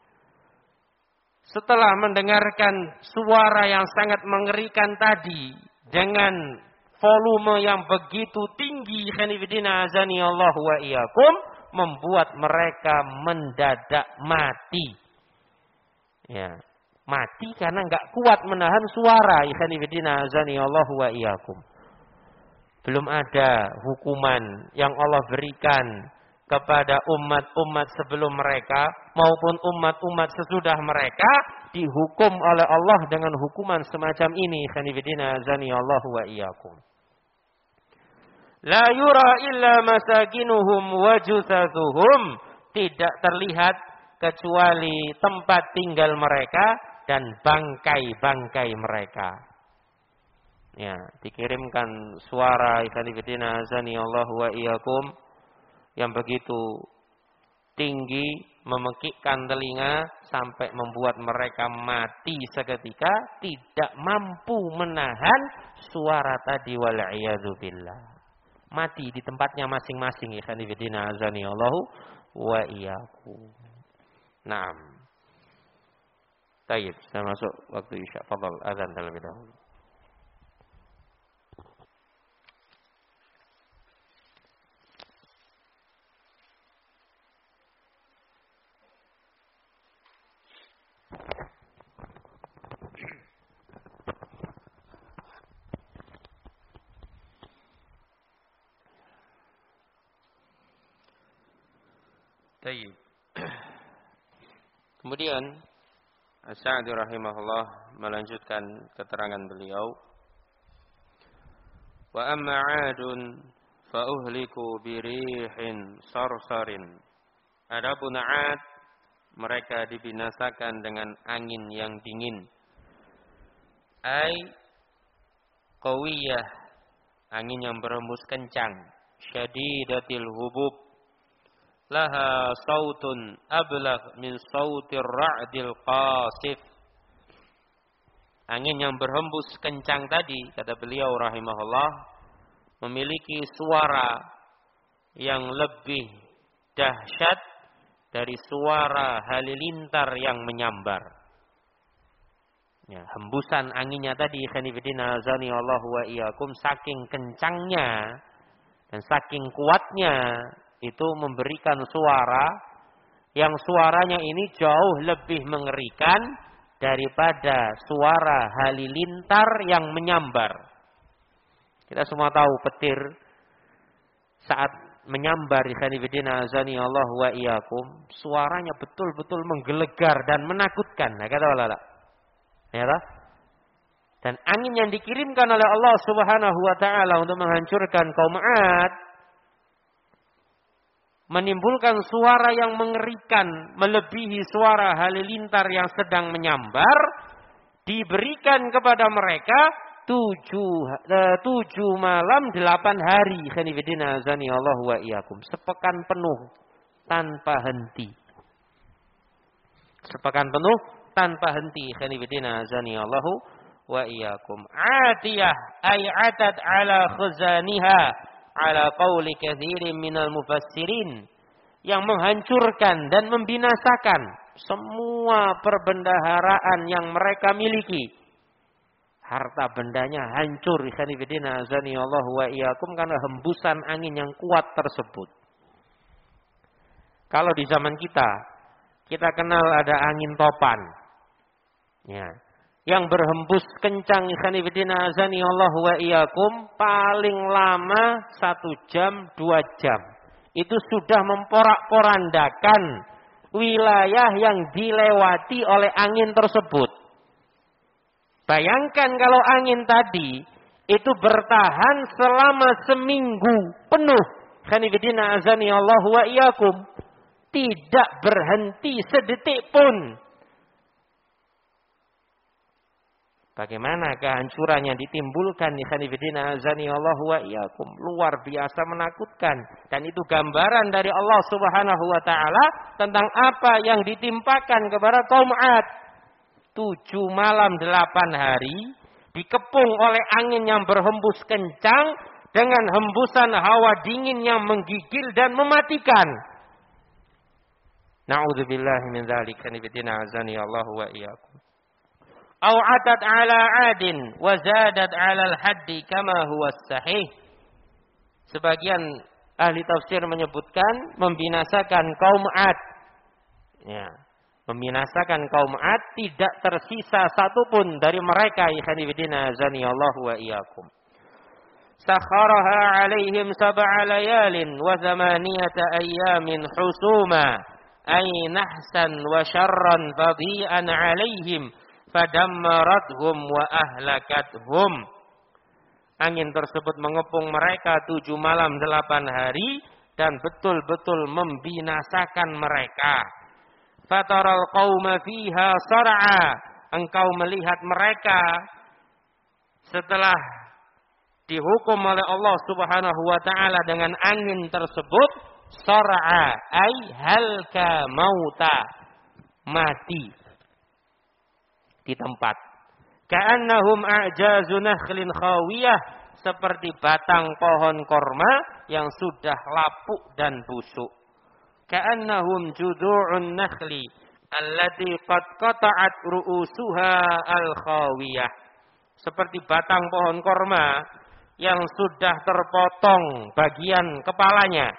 Setelah mendengarkan suara yang sangat mengerikan tadi dengan volume yang begitu tinggi, khanifidina azani Allah wa iyyakum, membuat mereka mendadak mati. Ya, mati karena enggak kuat menahan suara, khanifidina azani Allah wa iyyakum. Belum ada hukuman yang Allah berikan kepada umat-umat sebelum mereka maupun umat-umat sesudah mereka dihukum oleh Allah dengan hukuman semacam ini. Khanifidina azani Allah wa iyyakum. La yura illa masakinuhum wa jusatuhum, tidak terlihat kecuali tempat tinggal mereka dan bangkai-bangkai mereka. Ya, dikirimkan suara khanifidina azani Allah wa iyyakum yang begitu tinggi, memekikkan telinga sampai membuat mereka mati seketika, tidak mampu menahan suara tadi, wal'iyadzu billah. Mati di tempatnya masing-masing, ikhwan fillah azani Allah wa iyyakum. Naam. Baik, kita masuk waktu Isya. Fadhal azan terlebih dahulu. Baik. Kemudian As-Sa'di rahimahullah melanjutkan keterangan beliau. Wa amma 'adun fa uhliku bi rihin sarsarin. Adapun 'Ad, mereka dibinasakan dengan angin yang dingin. Ai qawiyah, angin yang berhembus kencang, syadidatil hubub, laha sautun ablagh min sautir ra'dil qasif. Angin yang berhembus kencang tadi, kata beliau rahimahullah, memiliki suara yang lebih dahsyat dari suara halilintar yang menyambar. Ya, hembusan anginnya tadi, khanifidina azani Allah wa iyyakum, saking kencangnya dan saking kuatnya, itu memberikan suara yang suaranya ini jauh lebih mengerikan daripada suara halilintar yang menyambar. Kita semua tahu petir saat menyambar, khanifidina azani Allah wa iyyakum, suaranya betul-betul menggelegar dan menakutkan. Ya, kata walala. Ya, dan angin yang dikirimkan oleh Allah Subhanahu wa taala untuk menghancurkan kaum 'Ad menimbulkan suara yang mengerikan, melebihi suara halilintar yang sedang menyambar, diberikan kepada mereka tujuh, uh, tujuh malam delapan hari, khanifidina azani Allah wa iyyakum, sepekan penuh tanpa henti. Sepekan penuh tanpa henti, khanifidina azani Allah wa iyyakum. Atiyah ay atat ala khuzaniha ala qauli katsirin minal mufassirin, yang menghancurkan dan membinasakan semua perbendaharaan yang mereka miliki. Harta bendanya hancur, khanifidina azani Allah wa iyyakum, karena hembusan angin yang kuat tersebut. Kalau di zaman kita, kita kenal ada angin topan. Ya. Yang berhembus kencang, khanifidina azani Allah wa iyyakum, paling lama satu jam, dua jam. Itu sudah memporak-porandakan wilayah yang dilewati oleh angin tersebut. Bayangkan kalau angin tadi itu bertahan selama seminggu penuh. Khanifidina azani Allah wa iyyakum. Tidak berhenti sedetik pun. Bagaimana kehancuran yang ditimbulkan di khanifidina azani Allah wa iyyakum. Luar biasa menakutkan. Dan itu gambaran dari Allah subhanahu wa ta'ala tentang apa yang ditimpakan kepada kaum Ad. Tujuh malam delapan hari dikepung oleh angin yang berhembus kencang dengan hembusan hawa dingin yang menggigil dan mematikan. Na'udzubillahi min dzalik. Khanifidina azani Allah wa iyyakum. Au atat ala adin wa zadat ala al-haddi kama huwa sahih. Sebagian ahli tafsir menyebutkan membinasakan kaum Ad. Ya, membinasakan kaum Ad, tidak tersisa satupun dari mereka. Ikhwanifidina azani Allah wa iyyakum. Sakharaha alaihim sab'a layalin wa thamaniyata ayyamin husuma ay nahsan wa syarran fadhi'an alaihim fadammarathum wa ahlakathum. Angin tersebut mengepung mereka tujuh malam delapan hari dan betul-betul membinasakan mereka. Fataral qauma fiha sar'a. Engkau melihat mereka setelah dihukum oleh Allah Subhanahu wa taala dengan angin tersebut, sar'a ay halka mauta, mati di tempat. Ka'annahum a'jazu nakhlin khawiyah, seperti batang pohon korma yang sudah lapuk dan busuk. Ka'annahum judu'un nakhli allati qad qata'at ru'usuha al-khawiyah, seperti batang pohon korma yang sudah terpotong bagian kepalanya.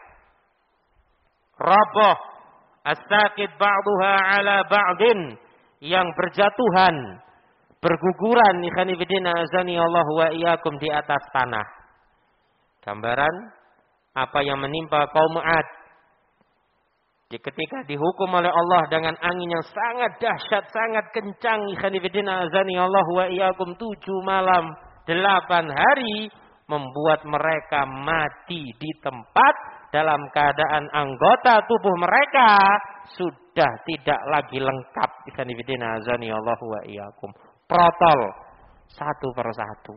Raboh as-saqit ba'duha ala ba'din, yang berjatuhan, berguguran ikhwanifidina azani Allah wa iyyakum di atas tanah. Gambaran apa yang menimpa kaum Ad ketika dihukum oleh Allah dengan angin yang sangat dahsyat, sangat kencang ikhwanifidina azani Allah wa iyyakum, tujuh malam delapan hari, membuat mereka mati di tempat dalam keadaan anggota tubuh mereka sudah tidak lagi lengkap. Ikhwanifidina azani Allah wa iyyakum. Protol satu persatu.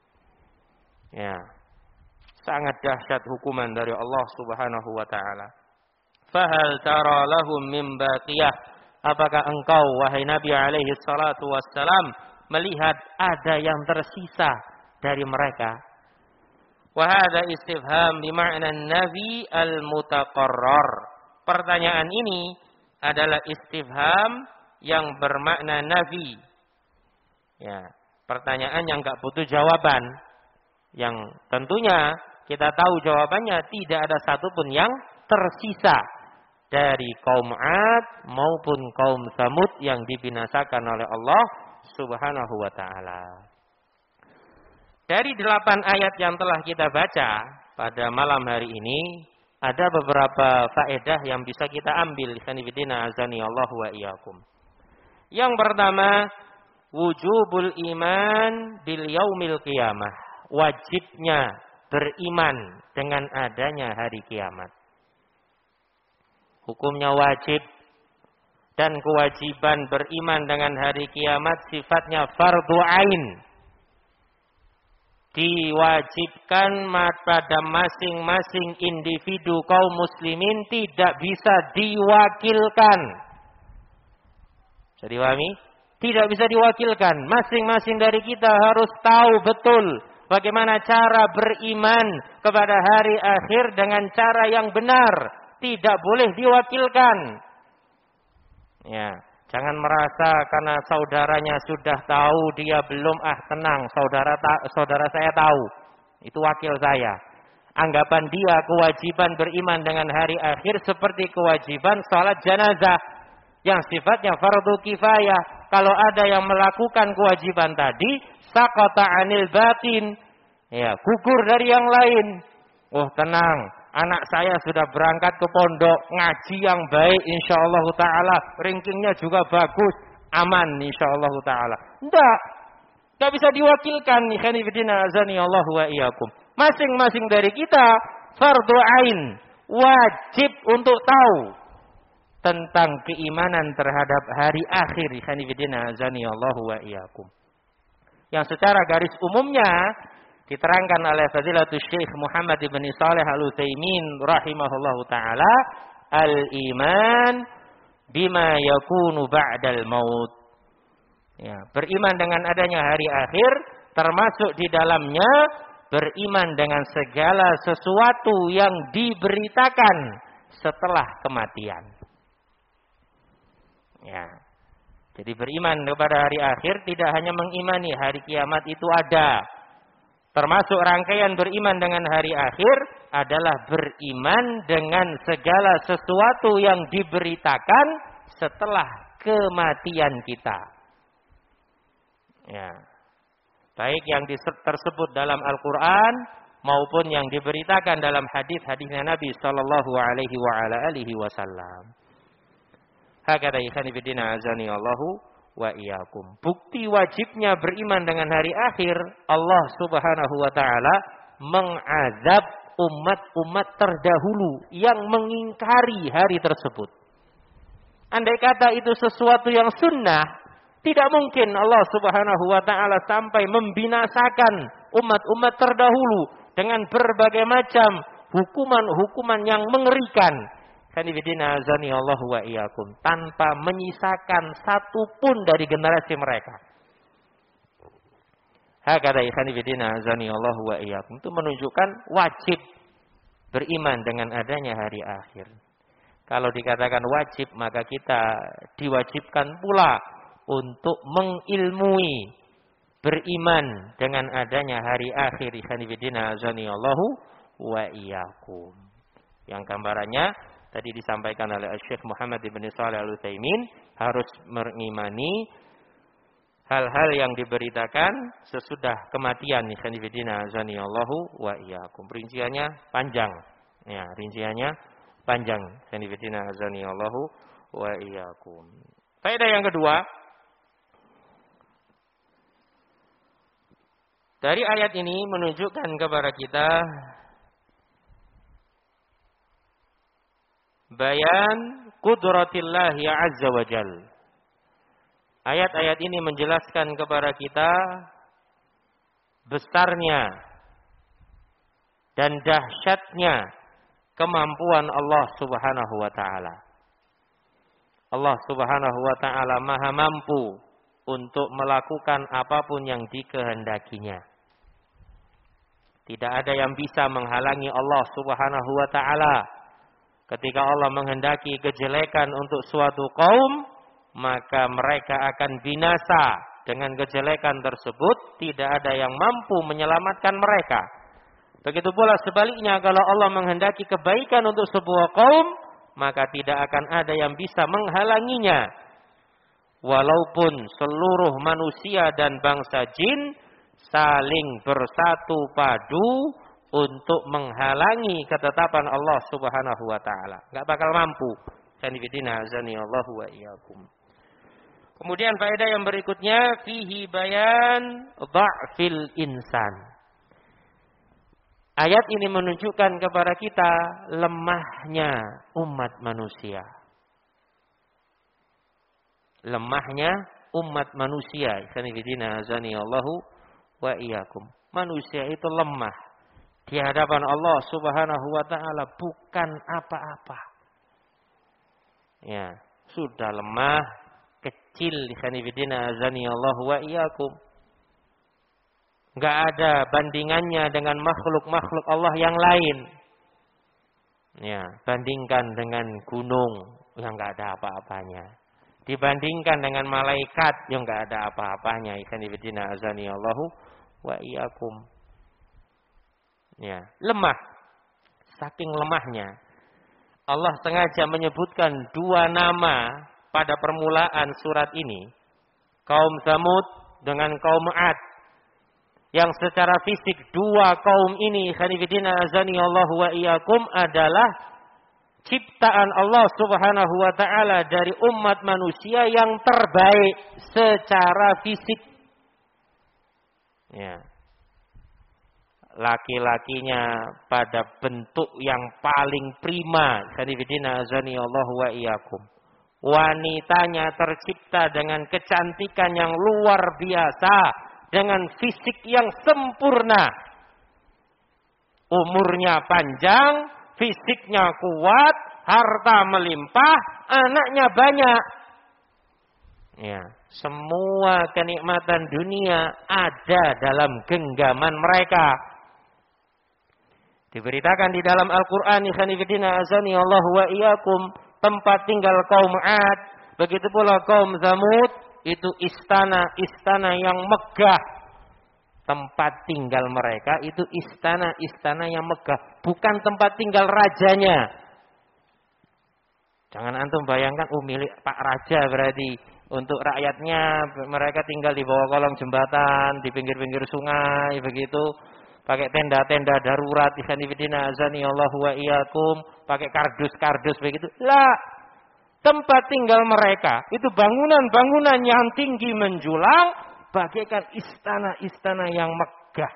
Ya. Sangat dahsyat hukuman dari Allah Subhanahu wa taala. Fahal tara lahum min baqiyah? Apakah engkau wahai Nabi alaihi salatu wassalam melihat ada yang tersisa dari mereka? Wa hadza istifham bi ma'na an-nafi al-mutaqarrar. Pertanyaan ini adalah istifham yang bermakna nafi. Ya, pertanyaan yang enggak butuh jawaban. Yang tentunya kita tahu jawabannya, tidak ada satupun yang tersisa dari kaum Ad maupun kaum Samud yang dibinasakan oleh Allah Subhanahu wa taala. Dari delapan ayat yang telah kita baca pada malam hari ini, ada beberapa faedah yang bisa kita ambil. Khanifidina azani Allah wa iyyakum. Yang pertama, wujubul iman bil yaumil qiyamah. Wajibnya beriman dengan adanya hari kiamat. Hukumnya wajib, dan kewajiban beriman dengan hari kiamat sifatnya fardhu ain. Diwajibkan pada masing-masing individu kaum muslimin, tidak bisa diwakilkan. Bisa dipahami? Tidak bisa diwakilkan. Masing-masing dari kita harus tahu betul bagaimana cara beriman kepada hari akhir dengan cara yang benar. Tidak boleh diwakilkan. Ya. Jangan merasa karena saudaranya sudah tahu, dia belum, ah tenang, saudara ta- saudara saya tahu. Itu wakil saya. Anggapan dia kewajiban beriman dengan hari akhir seperti kewajiban salat jenazah yang sifatnya fardhu kifayah. Kalau ada yang melakukan kewajiban tadi, saqata 'anil batin. Ya, gugur dari yang lain. Oh, tenang. Anak saya sudah berangkat ke pondok, ngaji yang baik insyaallah taala, rankingnya juga bagus, aman insyaallah taala. Enggak. Gak bisa diwakilkan. Ikhwani fillah azani Allah wa iyyakum. Masing-masing dari kita fardu ain, wajib untuk tahu tentang keimanan terhadap hari akhir. Ikhwani fillah azani Allah wa iyyakum. Yang secara garis umumnya diterangkan oleh Fadilatul Syekh Muhammad ibn Shalih Al-Utsaimin rahimahullahu taala, al-iman bima yakunu ba'dal maut. Ya, beriman dengan adanya hari akhir termasuk di dalamnya beriman dengan segala sesuatu yang diberitakan setelah kematian. Ya. Jadi beriman kepada hari akhir tidak hanya mengimani hari kiamat itu ada. Termasuk rangkaian beriman dengan hari akhir adalah beriman dengan segala sesuatu yang diberitakan setelah kematian kita. Ya. Baik yang tersebut dalam Al-Quran maupun yang diberitakan dalam hadis-hadisnya Nabi Sallallahu Alaihi wa ala alihi Wasallam. Hakata ikhani bidina azani Allahu wa iyyakum. Bukti wajibnya beriman dengan hari akhir, Allah Subhanahu wa taala mengazab umat-umat terdahulu yang mengingkari hari tersebut. Andai kata itu sesuatu yang sunnah, tidak mungkin Allah Subhanahu wa taala sampai membinasakan umat-umat terdahulu dengan berbagai macam hukuman-hukuman yang mengerikan. Kanibidina azani Allah wa iyyakum, tanpa menyisakan satu pun dari generasi mereka. Hakada kanibidina azani Allah wa iyyakum, itu menunjukkan wajib beriman dengan adanya hari akhir. Kalau dikatakan wajib, maka kita diwajibkan pula untuk mengilmui beriman dengan adanya hari akhir. Kanibidina azani Allah wa iyyakum. Yang gambarannya tadi disampaikan oleh Syekh Muhammad ibn Shalih Al-Utsaimin, harus mengimani hal-hal yang diberitakan sesudah kematian. Ikhwanifidina azani Allahu wa iyyakum. Rinciannya panjang. Ya, rinciannya panjang. Ikhwanifidina azani Allahu wa iyyakum. Faedah yang kedua, dari ayat ini menunjukkan kepada kita bayan qudratillahi azza wa jal. Ayat-ayat ini menjelaskan kepada kita besarnya dan dahsyatnya kemampuan Allah Subhanahu wa taala. Allah Subhanahu wa taala Maha mampu untuk melakukan apapun yang dikehendakinya. Tidak ada yang bisa menghalangi Allah Subhanahu wa taala. Ketika Allah menghendaki kejelekan untuk suatu kaum, maka mereka akan binasa dengan kejelekan tersebut. Tidak ada yang mampu menyelamatkan mereka. Begitu pula sebaliknya, kalau Allah menghendaki kebaikan untuk sebuah kaum, maka tidak akan ada yang bisa menghalanginya. Walaupun seluruh manusia dan bangsa jin saling bersatu padu untuk menghalangi ketetapan Allah Subhanahu wa taala, enggak bakal mampu. Sanifidina azani Allah wa iyyakum. Kemudian faedah yang berikutnya, fihi bayan dha'fil insan. Ayat ini menunjukkan kepada kita lemahnya umat manusia. Lemahnya umat manusia. Sanifidina azani Allah wa iyyakum. Manusia itu lemah di hadapan Allah Subhanahu wa taala, bukan apa-apa. Ya, sudah lemah, kecil, ikhwanifidina azani Allah wa iyyakum. Enggak ada bandingannya dengan makhluk-makhluk Allah yang lain. Ya, bandingkan dengan gunung yang enggak ada apa-apanya. Dibandingkan dengan malaikat yang enggak ada apa-apanya. Ikhwanifidina azani Allah wa iyyakum. Ya, lemah. Saking lemahnya, Allah sengaja menyebutkan dua nama pada permulaan surat ini. Kaum Samud dengan kaum Ad. Yang secara fisik dua kaum ini, khanifidina azani Allah wa iyyakum, adalah ciptaan Allah Subhanahu wa taala dari umat manusia yang terbaik secara fisik. Ya. Laki-lakinya pada bentuk yang paling prima. Sanifidina azani Allah wa iyyakum. Wanitanya tercipta dengan kecantikan yang luar biasa, dengan fisik yang sempurna. Umurnya panjang, fisiknya kuat, harta melimpah, anaknya banyak. Ya, semua kenikmatan dunia ada dalam genggaman mereka. Diberitakan di dalam Al-Quran, ikhwanifidina azani Allah wa iyyakum, tempat tinggal kaum Ad, begitu pula kaum Zamud, itu istana-istana yang megah. Tempat tinggal mereka itu istana-istana yang megah, bukan tempat tinggal rajanya. Jangan antum bayangkan, oh milik Pak Raja berarti untuk rakyatnya mereka tinggal di bawah kolong jembatan, di pinggir-pinggir sungai begitu. Pakai tenda-tenda darurat, ikhwanifidina azani Allahu wa iyyakum, pakai kardus-kardus begitu. Lah, tempat tinggal mereka itu bangunan-bangunan yang tinggi menjulang, bagaikan istana-istana yang megah.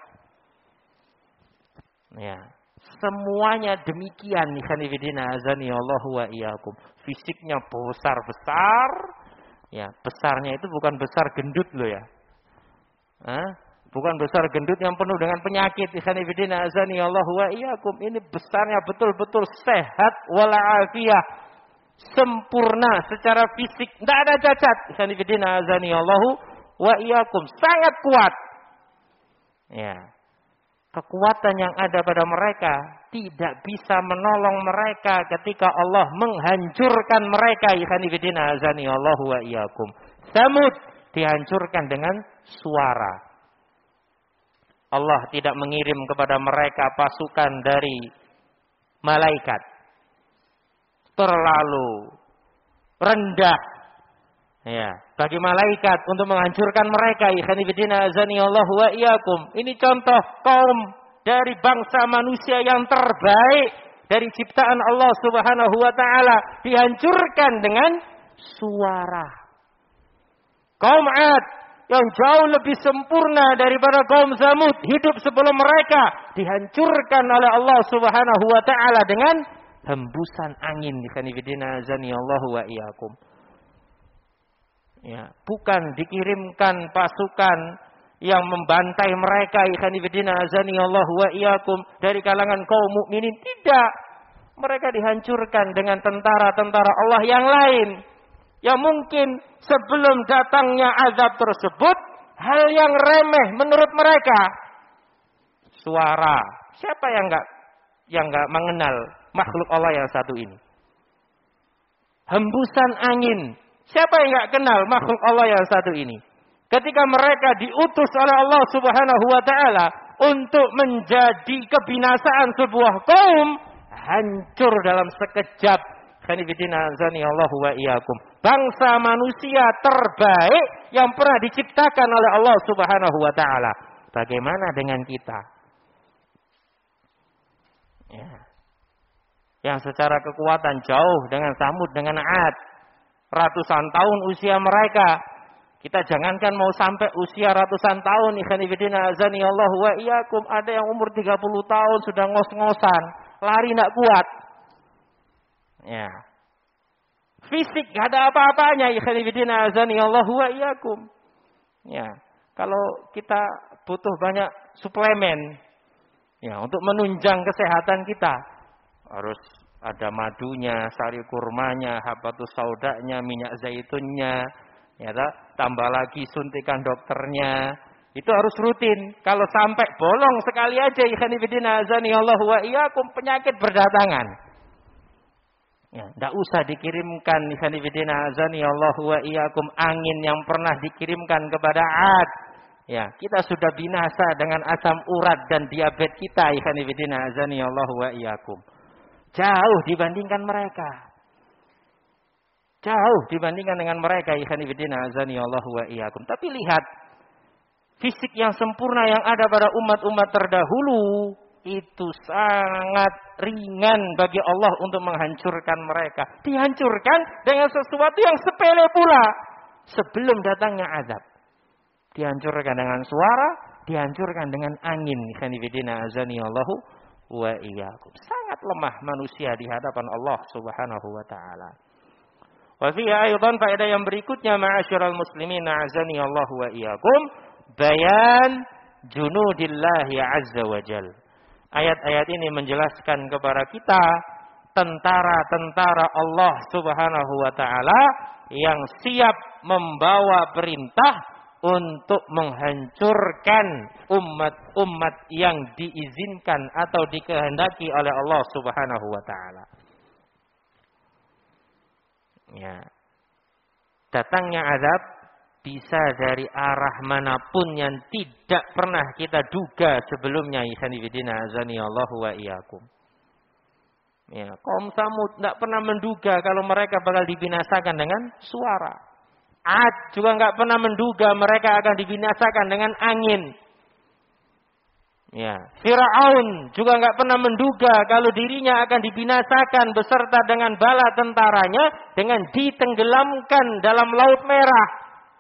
Ya, semuanya demikian, ikhwanifidina azani Allahu wa iyyakum. Fisiknya besar-besar, ya, besarnya itu bukan besar gendut loh ya. Hah? Bukan besar gendut yang penuh dengan penyakit. Ikhwanifidina azani Allahu wa iyyakum. Ini besarnya betul-betul sehat walafiah, sempurna secara fisik, tidak ada cacat. Ikhwanifidina azani Allahu wa iyyakum, sangat kuat. Ya. Kekuatan yang ada pada mereka tidak bisa menolong mereka ketika Allah menghancurkan mereka. Ikhwanifidina azani Allahu wa iyyakum. Samud dihancurkan dengan suara. Allah tidak mengirim kepada mereka pasukan dari malaikat. Terlalu rendah, ya, bagi malaikat untuk menghancurkan mereka. Ikhwanifidina azani Allahu wa iyyakum. Ini contoh kaum dari bangsa manusia yang terbaik dari ciptaan Allah Subhanahu wa taala dihancurkan dengan suara. Kaum Ad yang jauh lebih sempurna daripada kaum Zamud, hidup sebelum mereka, dihancurkan oleh Allah Subhanahu wa taala dengan hembusan angin. Ikhwanifidina azani Allahu wa iyyakum. Ya, bukan dikirimkan pasukan yang membantai mereka, ikhwanifidina azani Allahu wa iyyakum, dari kalangan kaum mukminin, tidak. Mereka dihancurkan dengan tentara-tentara Allah yang lain, yang mungkin sebelum datangnya azab tersebut hal yang remeh menurut mereka. Suara. Siapa yang enggak yang enggak mengenal makhluk Allah yang satu ini? Hembusan angin. Siapa yang enggak kenal makhluk Allah yang satu ini? Ketika mereka diutus oleh Allah Subhanahu wa taala untuk menjadi kebinasaan sebuah kaum, hancur dalam sekejap. Khanifidina azani Allahu wa iyyakum. Bangsa manusia terbaik yang pernah diciptakan oleh Allah Subhanahu wa taala. Bagaimana dengan kita? Ya. Yang secara kekuatan jauh dengan Samud, dengan Ad. Ratusan tahun usia mereka. Kita jangankan mau sampai usia ratusan tahun, ikhwanifidina azani Allahu wa iyyakum, ada yang umur tiga puluh tahun sudah ngos-ngosan, lari enggak kuat. Ya. Fisik enggak ada apa-apanya, ikhwanifidina azani Allahu wa iyyakum. Ya. Kalau kita butuh banyak suplemen, ya, untuk menunjang kesehatan kita, harus ada madunya, sari kurmanya, habatus saudanya, minyak zaitunnya, ya, tambah lagi suntikan dokternya. Itu harus rutin. Kalau sampai bolong sekali aja, ikhwanifidina azani Allahu wa iyyakum, penyakit berdatangan. Ya, enggak usah dikirimkan, ikhwanifidina azani Allahu wa iyyakum, angin yang pernah dikirimkan kepada Ad. Ya, kita sudah binasa dengan asam urat dan diabetes kita, ikhwanifidina azani Allahu wa iyyakum. Jauh dibandingkan mereka. Jauh dibandingkan dengan mereka, ikhwanifidina azani Allahu wa iyyakum. Tapi lihat, fisik yang sempurna yang ada pada umat-umat terdahulu itu sangat ringan bagi Allah untuk menghancurkan mereka. Dihancurkan dengan sesuatu yang sepele pula sebelum datangnya azab. Dihancurkan dengan suara, dihancurkan dengan angin. Khanifidina azani Allahu wa iyyakum. Sangat lemah manusia di hadapan Allah Subhanahu wa taala. Wa fi aidan faedah yang berikutnya ma'asyiral muslimin azani Allahu wa iyyakum, bayan junudillahi azza wa jal. Ayat-ayat ini menjelaskan kepada kita tentara-tentara Allah Subhanahu wa taala yang siap membawa perintah untuk menghancurkan umat-umat yang diizinkan atau dikehendaki oleh Allah Subhanahu wa taala. Ya. Datangnya azab bisa dari arah manapun yang tidak pernah kita duga sebelumnya. Ikhwanifidina azani Allahu wa iyyakum. Ya, kaum Samud tidak pernah menduga kalau mereka bakal dibinasakan dengan suara. Ad juga nggak pernah menduga mereka akan dibinasakan dengan angin. Ya, Firaun juga nggak pernah menduga kalau dirinya akan dibinasakan beserta dengan bala tentaranya dengan ditenggelamkan dalam Laut Merah.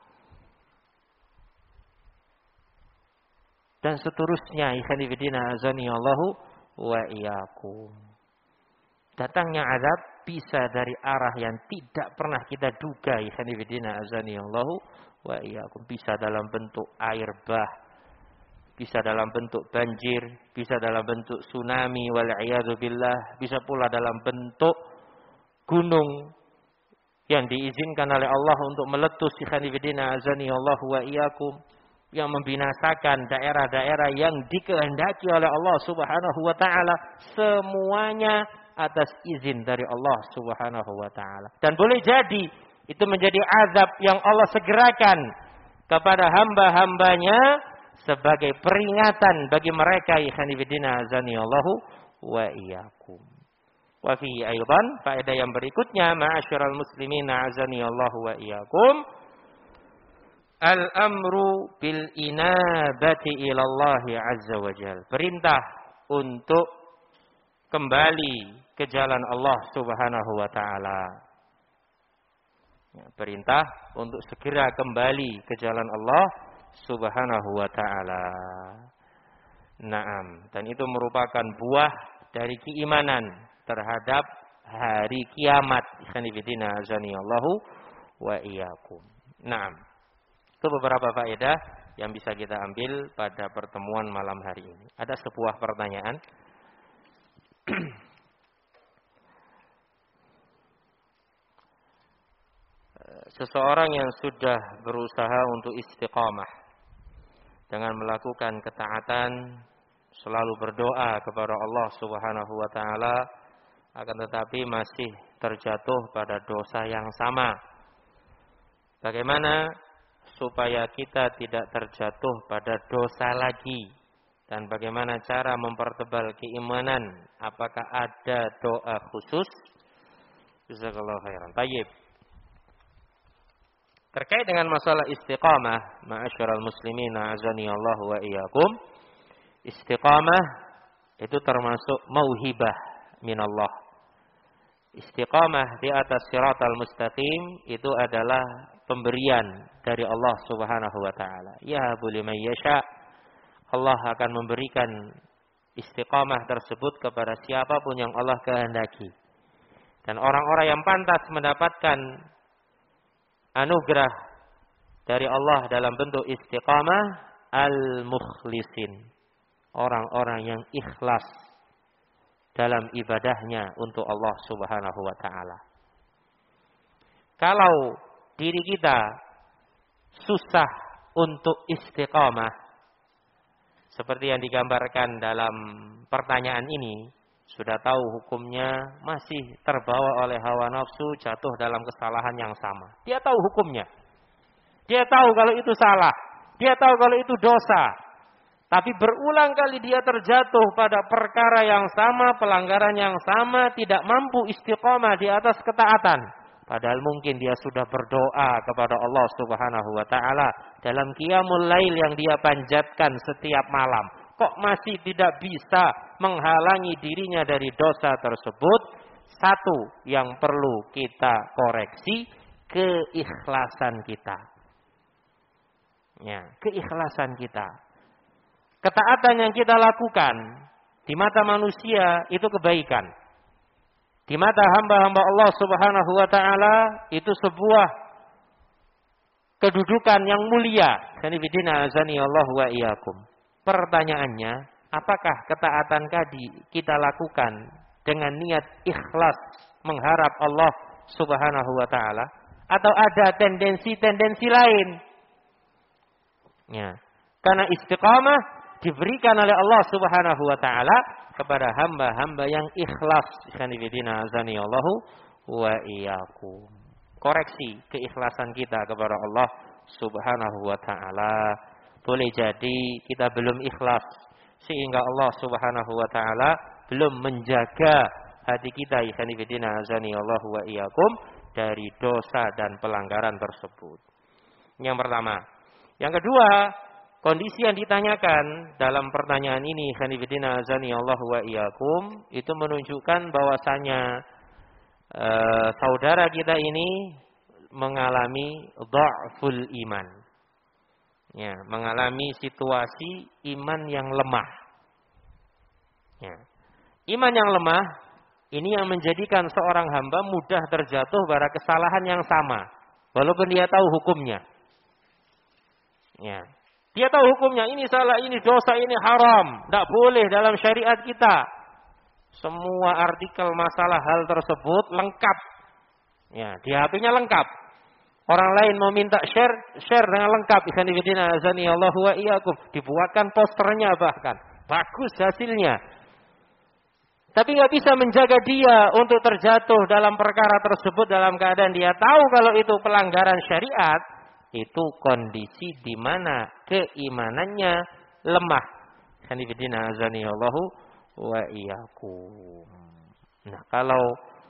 Dan seterusnya, ikhwanifidina azani Allahu wa iyyakum. Datangnya azab bisa dari arah yang tidak pernah kita duga. Ikhwanifidina azani Allahu wa iyyakum. Bisa dalam bentuk air bah, bisa dalam bentuk banjir, bisa dalam bentuk tsunami wal'iyadu billah, bisa pula dalam bentuk gunung yang diizinkan oleh Allah untuk meletus. Ikhwanifidina azani Allahu wa iyyakum, yang membinasakan daerah-daerah yang dikehendaki oleh Allah Subhanahu wa taala, semuanya atas izin dari Allah Subhanahu wa taala. Dan boleh jadi itu menjadi azab yang Allah segerakan kepada hamba-hambanya sebagai peringatan bagi mereka. Ikhwanifidina azani Allahu wa iyyakum. Wa fi aidan faedah yang berikutnya ma'asyiral muslimin azani Allahu wa iyyakum, al-amru bil inabati ila Allah azza wa jalla. Perintah untuk kembali ke jalan Allah Subhanahu wa taala. Ya, perintah untuk segera kembali ke jalan Allah Subhanahu wa taala. Naam, dan itu merupakan buah dari keimanan terhadap hari kiamat. Ikhwanifidina azani Allahu wa iyyakum. Naam. Itu beberapa faedah yang bisa kita ambil pada pertemuan malam hari ini. Ada sebuah pertanyaan. Seseorang yang sudah berusaha untuk istiqamah dengan melakukan ketaatan, selalu berdoa kepada Allah Subhanahu wa taala, akan tetapi masih terjatuh pada dosa yang sama. Bagaimana supaya kita tidak terjatuh pada dosa lagi? Dan bagaimana cara mempertebal keimanan? Apakah ada doa khusus? Jazakallahu khairan. Tayyib. Terkait dengan masalah istiqamah, ma'asyiral muslimin azani Allah wa iyyakum, istiqamah itu termasuk mauhibah minallah. Istiqamah di atas siratal mustaqim itu adalah pemberian dari Allah Subhanahu wa taala. Yahabu liman yasha. Allah akan memberikan istiqamah tersebut kepada siapapun yang Allah kehendaki. Dan orang-orang yang pantas mendapatkan anugerah dari Allah dalam bentuk istiqamah, al-mukhlisin. Orang-orang yang ikhlas dalam ibadahnya untuk Allah Subhanahu wa taala. Kalau diri kita susah untuk istiqamah, seperti yang digambarkan dalam pertanyaan ini, sudah tahu hukumnya, masih terbawa oleh hawa nafsu, jatuh dalam kesalahan yang sama. Dia tahu hukumnya. Dia tahu kalau itu salah. Dia tahu kalau itu dosa. Tapi berulang kali dia terjatuh pada perkara yang sama, pelanggaran yang sama, tidak mampu istiqamah di atas ketaatan. Padahal mungkin dia sudah berdoa kepada Allah Subhanahu wa taala dalam qiyamul lail yang dia panjatkan setiap malam. Kok masih tidak bisa menghalangi dirinya dari dosa tersebut? Satu yang perlu kita koreksi, keikhlasan kita. Ya, keikhlasan kita. ketaatan yang kita lakukan di mata manusia itu kebaikan. Di mata hamba-hamba Allah Subhanahu wa taala itu sebuah kedudukan yang mulia. Sanibidina azani Allah wa iyyakum. Pertanyaannya, apakah ketaatan tadi kita lakukan dengan niat ikhlas mengharap Allah Subhanahu wa taala atau ada tendensi-tendensi lain? Ya. Karena istiqamah diberikan oleh Allah Subhanahu wa taala kepada hamba-hamba yang ikhlas. Sanibidina azani Allah wa iyyakum. Koreksi keikhlasan kita kepada Allah Subhanahu wa taala. Boleh jadi kita belum ikhlas sehingga Allah Subhanahu wa taala belum menjaga hati kita, ikhwan fillah azani Allah wa iyyakum, dari dosa dan pelanggaran tersebut. Yang pertama. Yang kedua, kondisi yang ditanyakan dalam pertanyaan ini, ikhwan fillah azani Allah wa iyyakum, itu menunjukkan bahwasanya Uh, saudara kita ini mengalami dha'ful iman. Ya, mengalami situasi iman yang lemah. Ya. Iman yang lemah ini yang menjadikan seorang hamba mudah terjatuh pada kesalahan yang sama, walaupun dia tahu hukumnya. Ya. Dia tahu hukumnya, ini salah, ini dosa, ini haram, tidak boleh dalam syariat kita. Semua artikel masalah hal tersebut lengkap. Ya, di H P-nya lengkap. Orang lain mau minta share, share dengan lengkap. Ikhwan fillah azani Allah wa iyyakum. Dibuatkan posternya bahkan. Bagus hasilnya. Tapi nggak bisa menjaga dia untuk terjatuh dalam perkara tersebut dalam keadaan dia tahu kalau itu pelanggaran syariat. Itu kondisi di mana keimanannya lemah. Ikhwan fillah azani Allah wa iyyakum. Nah, kalau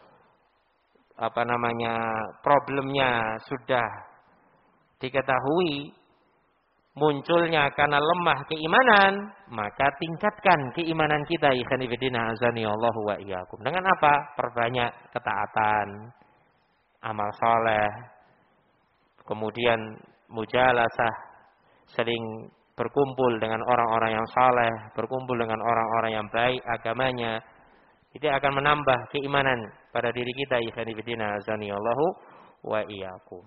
apa namanya problemnya sudah diketahui munculnya karena lemah keimanan, maka tingkatkan keimanan kita, ikhwan fillah azani Allah wa iyyakum. Dengan apa? Perbanyak ketaatan, amal saleh, kemudian mujalasah, sering berkumpul dengan orang-orang yang saleh, berkumpul dengan orang-orang yang baik agamanya, itu akan menambah keimanan pada diri kita, ikhwan fillah azani Allah wa iyyakum.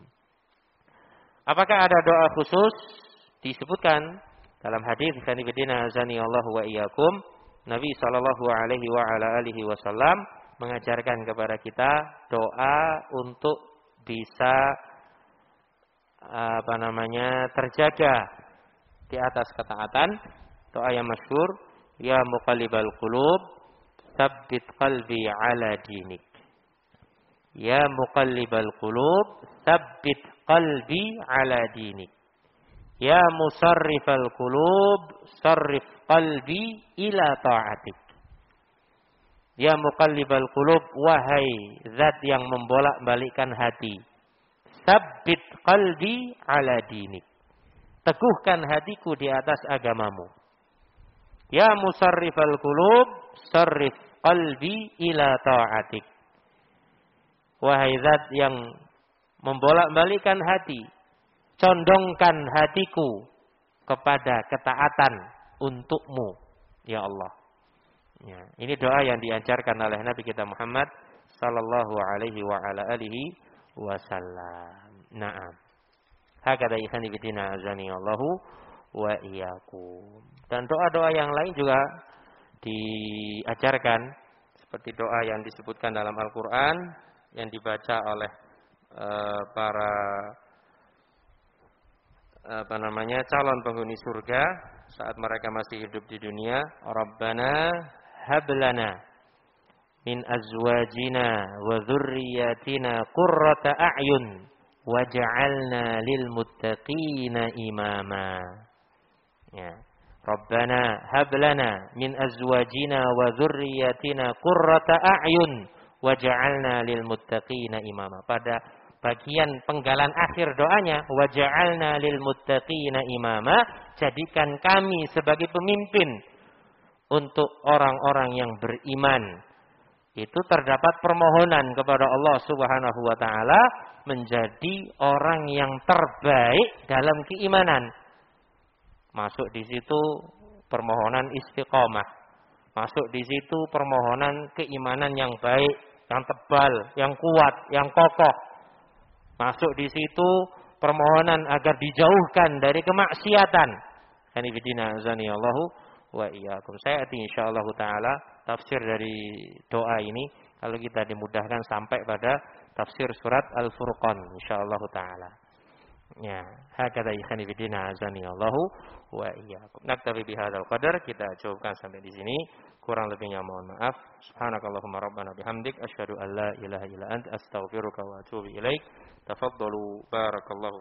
Apakah ada doa khusus? Disebutkan dalam hadis ikhwan fillah azani Allah wa iyyakum, Nabi sallallahu alaihi wa ala alihi wasallam mengajarkan kepada kita doa untuk bisa apa namanya terjaga di atas ketaatan. Doa yang masyhur, ya muqallibal qulub tsabbit qalbi ala dinik. Ya muqallibal qulub tsabbit qalbi ala dinik. Ya musarrifal qulub sarrif qalbi ila ta'atik. Ya muqallibal qulub, wahai zat yang membolak-balikkan hati, tsabbit qalbi ala dinik. Teguhkan hatiku di atas agamamu. Ya musarrifal qulub, sarrif qalbi ila ta'atik. Wahai zat yang membolak-balikkan hati, condongkan hatiku kepada ketaatan untukmu, ya Allah. Ya, ini doa yang diajarkan oleh Nabi kita Muhammad sallallahu alaihi wa ala alihi wasallam. Naam. Hakada ikhwan fillah azani Allahu wa iyyakum. Dan doa-doa yang lain juga diajarkan, seperti doa yang disebutkan dalam Al-Qur'an yang dibaca oleh uh, para apa namanya calon penghuni surga saat mereka masih hidup di dunia. Rabbana hablana min azwajina wa dzurriyyatina qurrata a'yun waj'alna lil muttaqina imama. Ya. Rabbana hablana min azwajina wa dzurriyyatina qurrata a'yun waj'alna lil muttaqina imama. Pada bagian penggalan akhir doanya, waj'alna lil muttaqina imama, jadikan kami sebagai pemimpin untuk orang-orang yang beriman. Itu terdapat permohonan kepada Allah Subhanahu wa taala menjadi orang yang terbaik dalam keimanan. Masuk di situ permohonan istiqomah. Masuk di situ permohonan keimanan yang baik, yang tebal, yang kuat, yang kokoh. Masuk di situ permohonan agar dijauhkan dari kemaksiatan. Hanifidina azanillahu wa iyyakum. Saya hati insyaallah taala tafsir dari doa ini kalau kita dimudahkan sampai pada tafsir surat Al-Furqan insyaallah taala. Ya, hakadha ikhwani fillah azanillahu wa iyyakum. Naktafi bihadzal qadar, kita cukupkan sampai di sini. Kurang lebihnya mohon maaf. Subhanakallahumma rabbana bihamdik asyhadu an la ilaha illa anta astaghfiruka wa atubu ilaik. Tafaddalu barakallahu